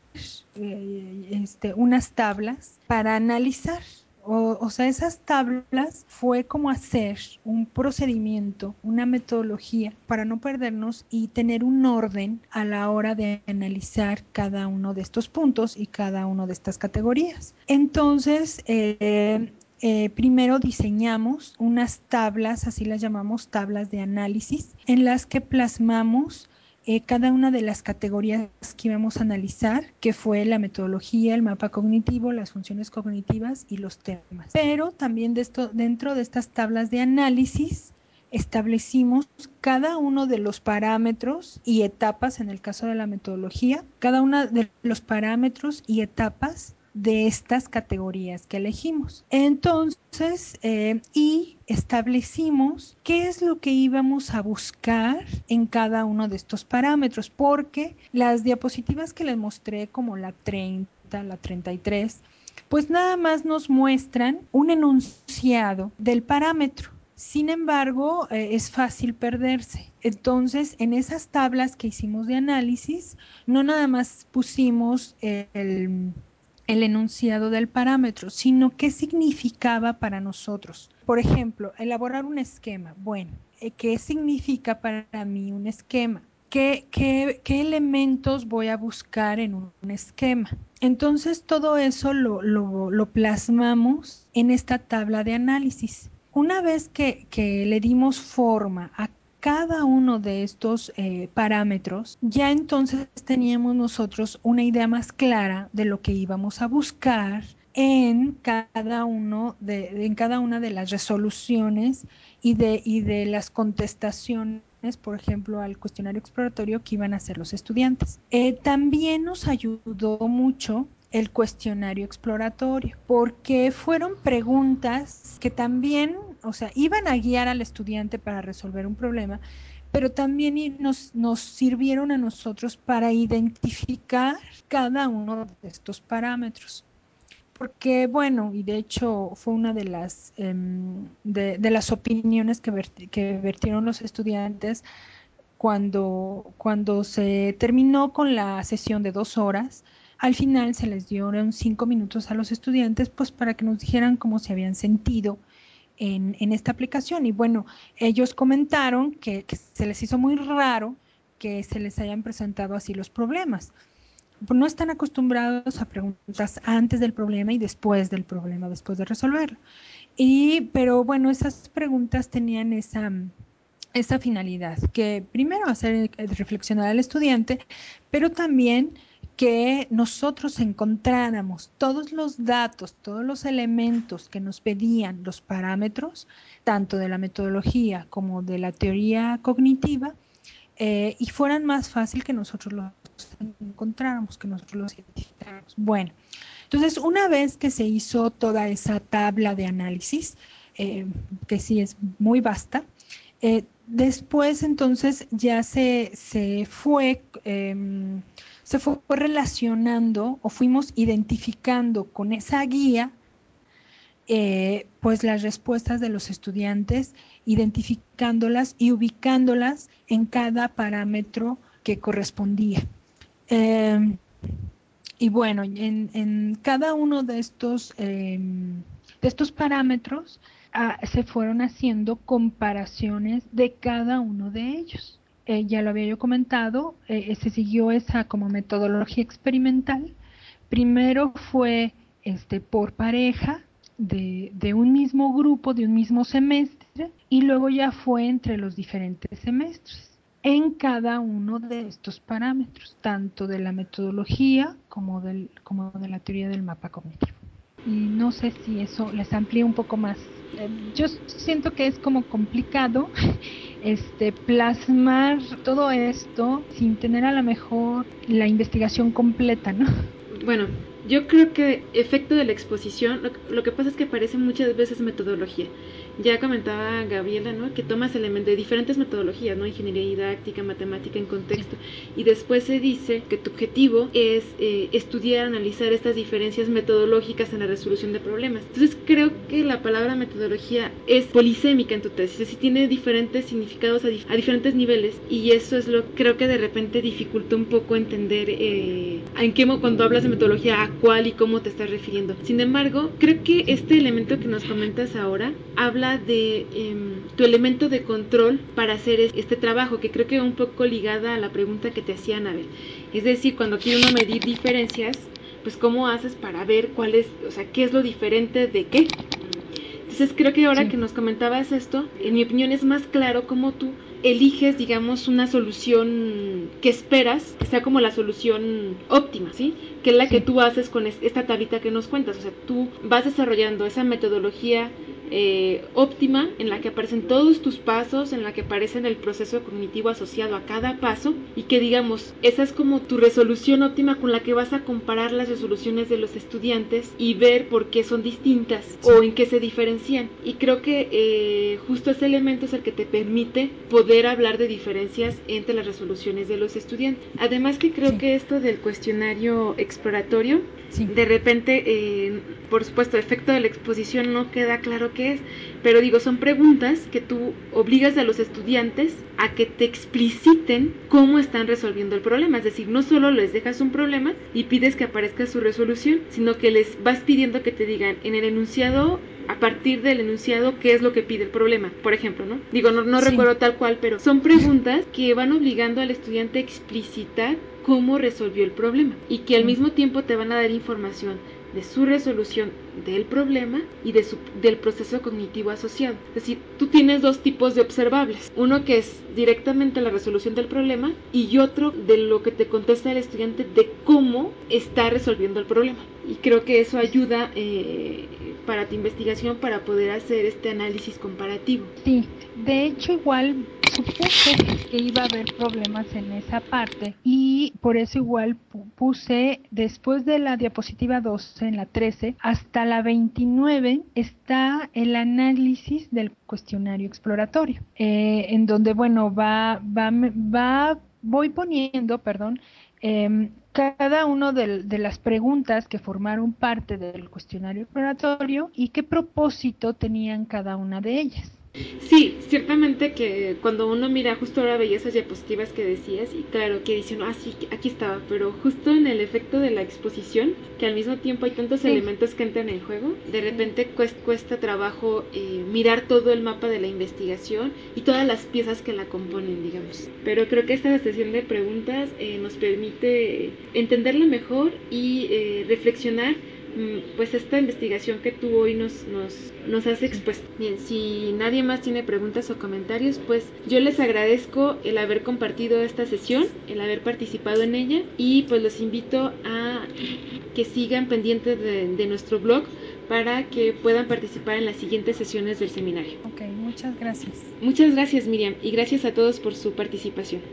unas tablas para analizar. O sea, esas tablas fue como hacer un procedimiento, una metodología para no perdernos y tener un orden a la hora de analizar cada uno de estos puntos y cada una de estas categorías. Entonces, primero diseñamos unas tablas, así las llamamos tablas de análisis, en las que plasmamos cada una de las categorías que íbamos a analizar, que fue la metodología, el mapa cognitivo, las funciones cognitivas y los temas. Pero también dentro de estas tablas de análisis establecimos cada uno de los parámetros y etapas, en el caso de la metodología, cada uno de los parámetros y etapas de estas categorías que elegimos. Entonces, y establecimos qué es lo que íbamos a buscar en cada uno de estos parámetros, porque las diapositivas que les mostré, como la 30, la 33, pues nada más nos muestran un enunciado del parámetro. Sin embargo, es fácil perderse. Entonces, en esas tablas que hicimos de análisis, no nada más pusimos el enunciado del parámetro, sino qué significaba para nosotros. Por ejemplo, elaborar un esquema. Bueno, ¿qué significa para mí un esquema? ¿Qué elementos voy a buscar en un esquema? Entonces, todo eso lo plasmamos en esta tabla de análisis. Una vez que le dimos forma a cada uno de estos parámetros, ya entonces teníamos nosotros una idea más clara de lo que íbamos a buscar en cada una de las resoluciones y de las contestaciones, por ejemplo, al cuestionario exploratorio que iban a hacer los estudiantes. También nos ayudó mucho el cuestionario exploratorio, porque fueron preguntas que también, o sea, iban a guiar al estudiante para resolver un problema, pero también nos sirvieron a nosotros para identificar cada uno de estos parámetros. Porque, bueno, y de hecho fue una de las opiniones que vertieron los estudiantes cuando se terminó con la sesión de 2 horas. Al final se les dieron 5 minutos a los estudiantes, pues para que nos dijeran cómo se habían sentido en esta aplicación. Y bueno, ellos comentaron que se les hizo muy raro que se les hayan presentado así los problemas. No están acostumbrados a preguntas antes del problema y después del problema, después de resolverlo. Pero bueno, esas preguntas tenían esa finalidad, que primero hacer reflexionar al estudiante, pero también que nosotros encontráramos todos los datos, todos los elementos que nos pedían los parámetros, tanto de la metodología como de la teoría cognitiva, y fueran más fácil que nosotros los encontráramos, que nosotros los identificáramos. Bueno, entonces una vez que se hizo toda esa tabla de análisis, que sí es muy vasta, después entonces ya se fue relacionando o fuimos identificando con esa guía pues las respuestas de los estudiantes, identificándolas y ubicándolas en cada parámetro que correspondía. Y bueno, en cada uno de estos parámetros se fueron haciendo comparaciones de cada uno de ellos. Ya lo había yo comentado, se siguió esa como metodología experimental. Primero fue por pareja de un mismo grupo, de un mismo semestre, y luego ya fue entre los diferentes semestres en cada uno de estos parámetros, tanto de la metodología como de la teoría del mapa cognitivo. Y no sé si eso les amplía un poco más. Yo siento que es como complicado plasmar todo esto sin tener a lo mejor la investigación completa, ¿no? Bueno, yo creo que efecto de la exposición, lo que pasa es que aparece muchas veces metodología. Ya comentaba Gabriela, ¿no?, que tomas elementos de diferentes metodologías, ¿no?, ingeniería didáctica, matemática en contexto, y después se dice que tu objetivo es estudiar, analizar estas diferencias metodológicas en la resolución de problemas. Entonces creo que la palabra metodología es polisémica en tu tesis, es decir, tiene diferentes significados a diferentes niveles, y eso es lo que creo que de repente dificulta un poco entender cuando hablas de metodología, a cuál y cómo te estás refiriendo. Sin embargo, creo que este elemento que nos comentas ahora habla de tu elemento de control para hacer este trabajo, que creo que va un poco ligada a la pregunta que te hacía Anabel. Es decir, cuando quiere uno medir diferencias, pues cómo haces para ver cuál es, o sea, qué es lo diferente de qué. Entonces creo que ahora que nos comentabas esto, en mi opinión es más claro cómo tú eliges, digamos, una solución que esperas que sea como la solución óptima, ¿sí? Que es la que tú haces con esta tablita que nos cuentas. O sea, tú vas desarrollando esa metodología óptima en la que aparecen todos tus pasos, en la que aparece el proceso cognitivo asociado a cada paso, y que, digamos, esa es como tu resolución óptima con la que vas a comparar las resoluciones de los estudiantes y ver por qué son distintas o en qué se diferencian. Y creo que justo ese elemento es el que te permite poder hablar de diferencias entre las resoluciones de los estudiantes. Además que creo que esto del cuestionario exploratorio, de repente, por supuesto, el efecto de la exposición no queda claro qué es, pero digo, son preguntas que tú obligas a los estudiantes a que te expliciten cómo están resolviendo el problema. Es decir, no solo les dejas un problema y pides que aparezca su resolución, sino que les vas pidiendo que te digan en el enunciado, a partir del enunciado, qué es lo que pide el problema, por ejemplo, ¿no? Digo, no recuerdo tal cual, pero son preguntas que van obligando al estudiante a explicitar cómo resolvió el problema y que al mismo tiempo te van a dar información de su resolución del problema y del proceso cognitivo asociado. Es decir, tú tienes dos tipos de observables, uno que es directamente la resolución del problema y otro de lo que te contesta el estudiante de cómo está resolviendo el problema. Y creo que eso ayuda para tu investigación para poder hacer este análisis comparativo. Sí, de hecho igual supuse que iba a haber problemas en esa parte y por eso igual puse después de la diapositiva 12, en la 13, hasta la 29 está el análisis del cuestionario exploratorio, en donde, bueno, voy poniendo, cada uno de las preguntas que formaron parte del cuestionario exploratorio y qué propósito tenían cada una de ellas. Sí, ciertamente que cuando uno mira, justo ahora veía esas diapositivas que decías y claro, que dicen, sí, aquí estaba, pero justo en el efecto de la exposición, que al mismo tiempo hay tantos elementos que entran en juego, de repente cuesta trabajo mirar todo el mapa de la investigación y todas las piezas que la componen, digamos. Pero creo que esta sesión de preguntas nos permite entenderlo mejor y reflexionar pues esta investigación que tú hoy nos has expuesto. Bien, si nadie más tiene preguntas o comentarios, pues yo les agradezco el haber compartido esta sesión, el haber participado en ella y pues los invito a que sigan pendientes de nuestro blog para que puedan participar en las siguientes sesiones del seminario. Ok, muchas gracias. Muchas gracias, Miriam, y gracias a todos por su participación.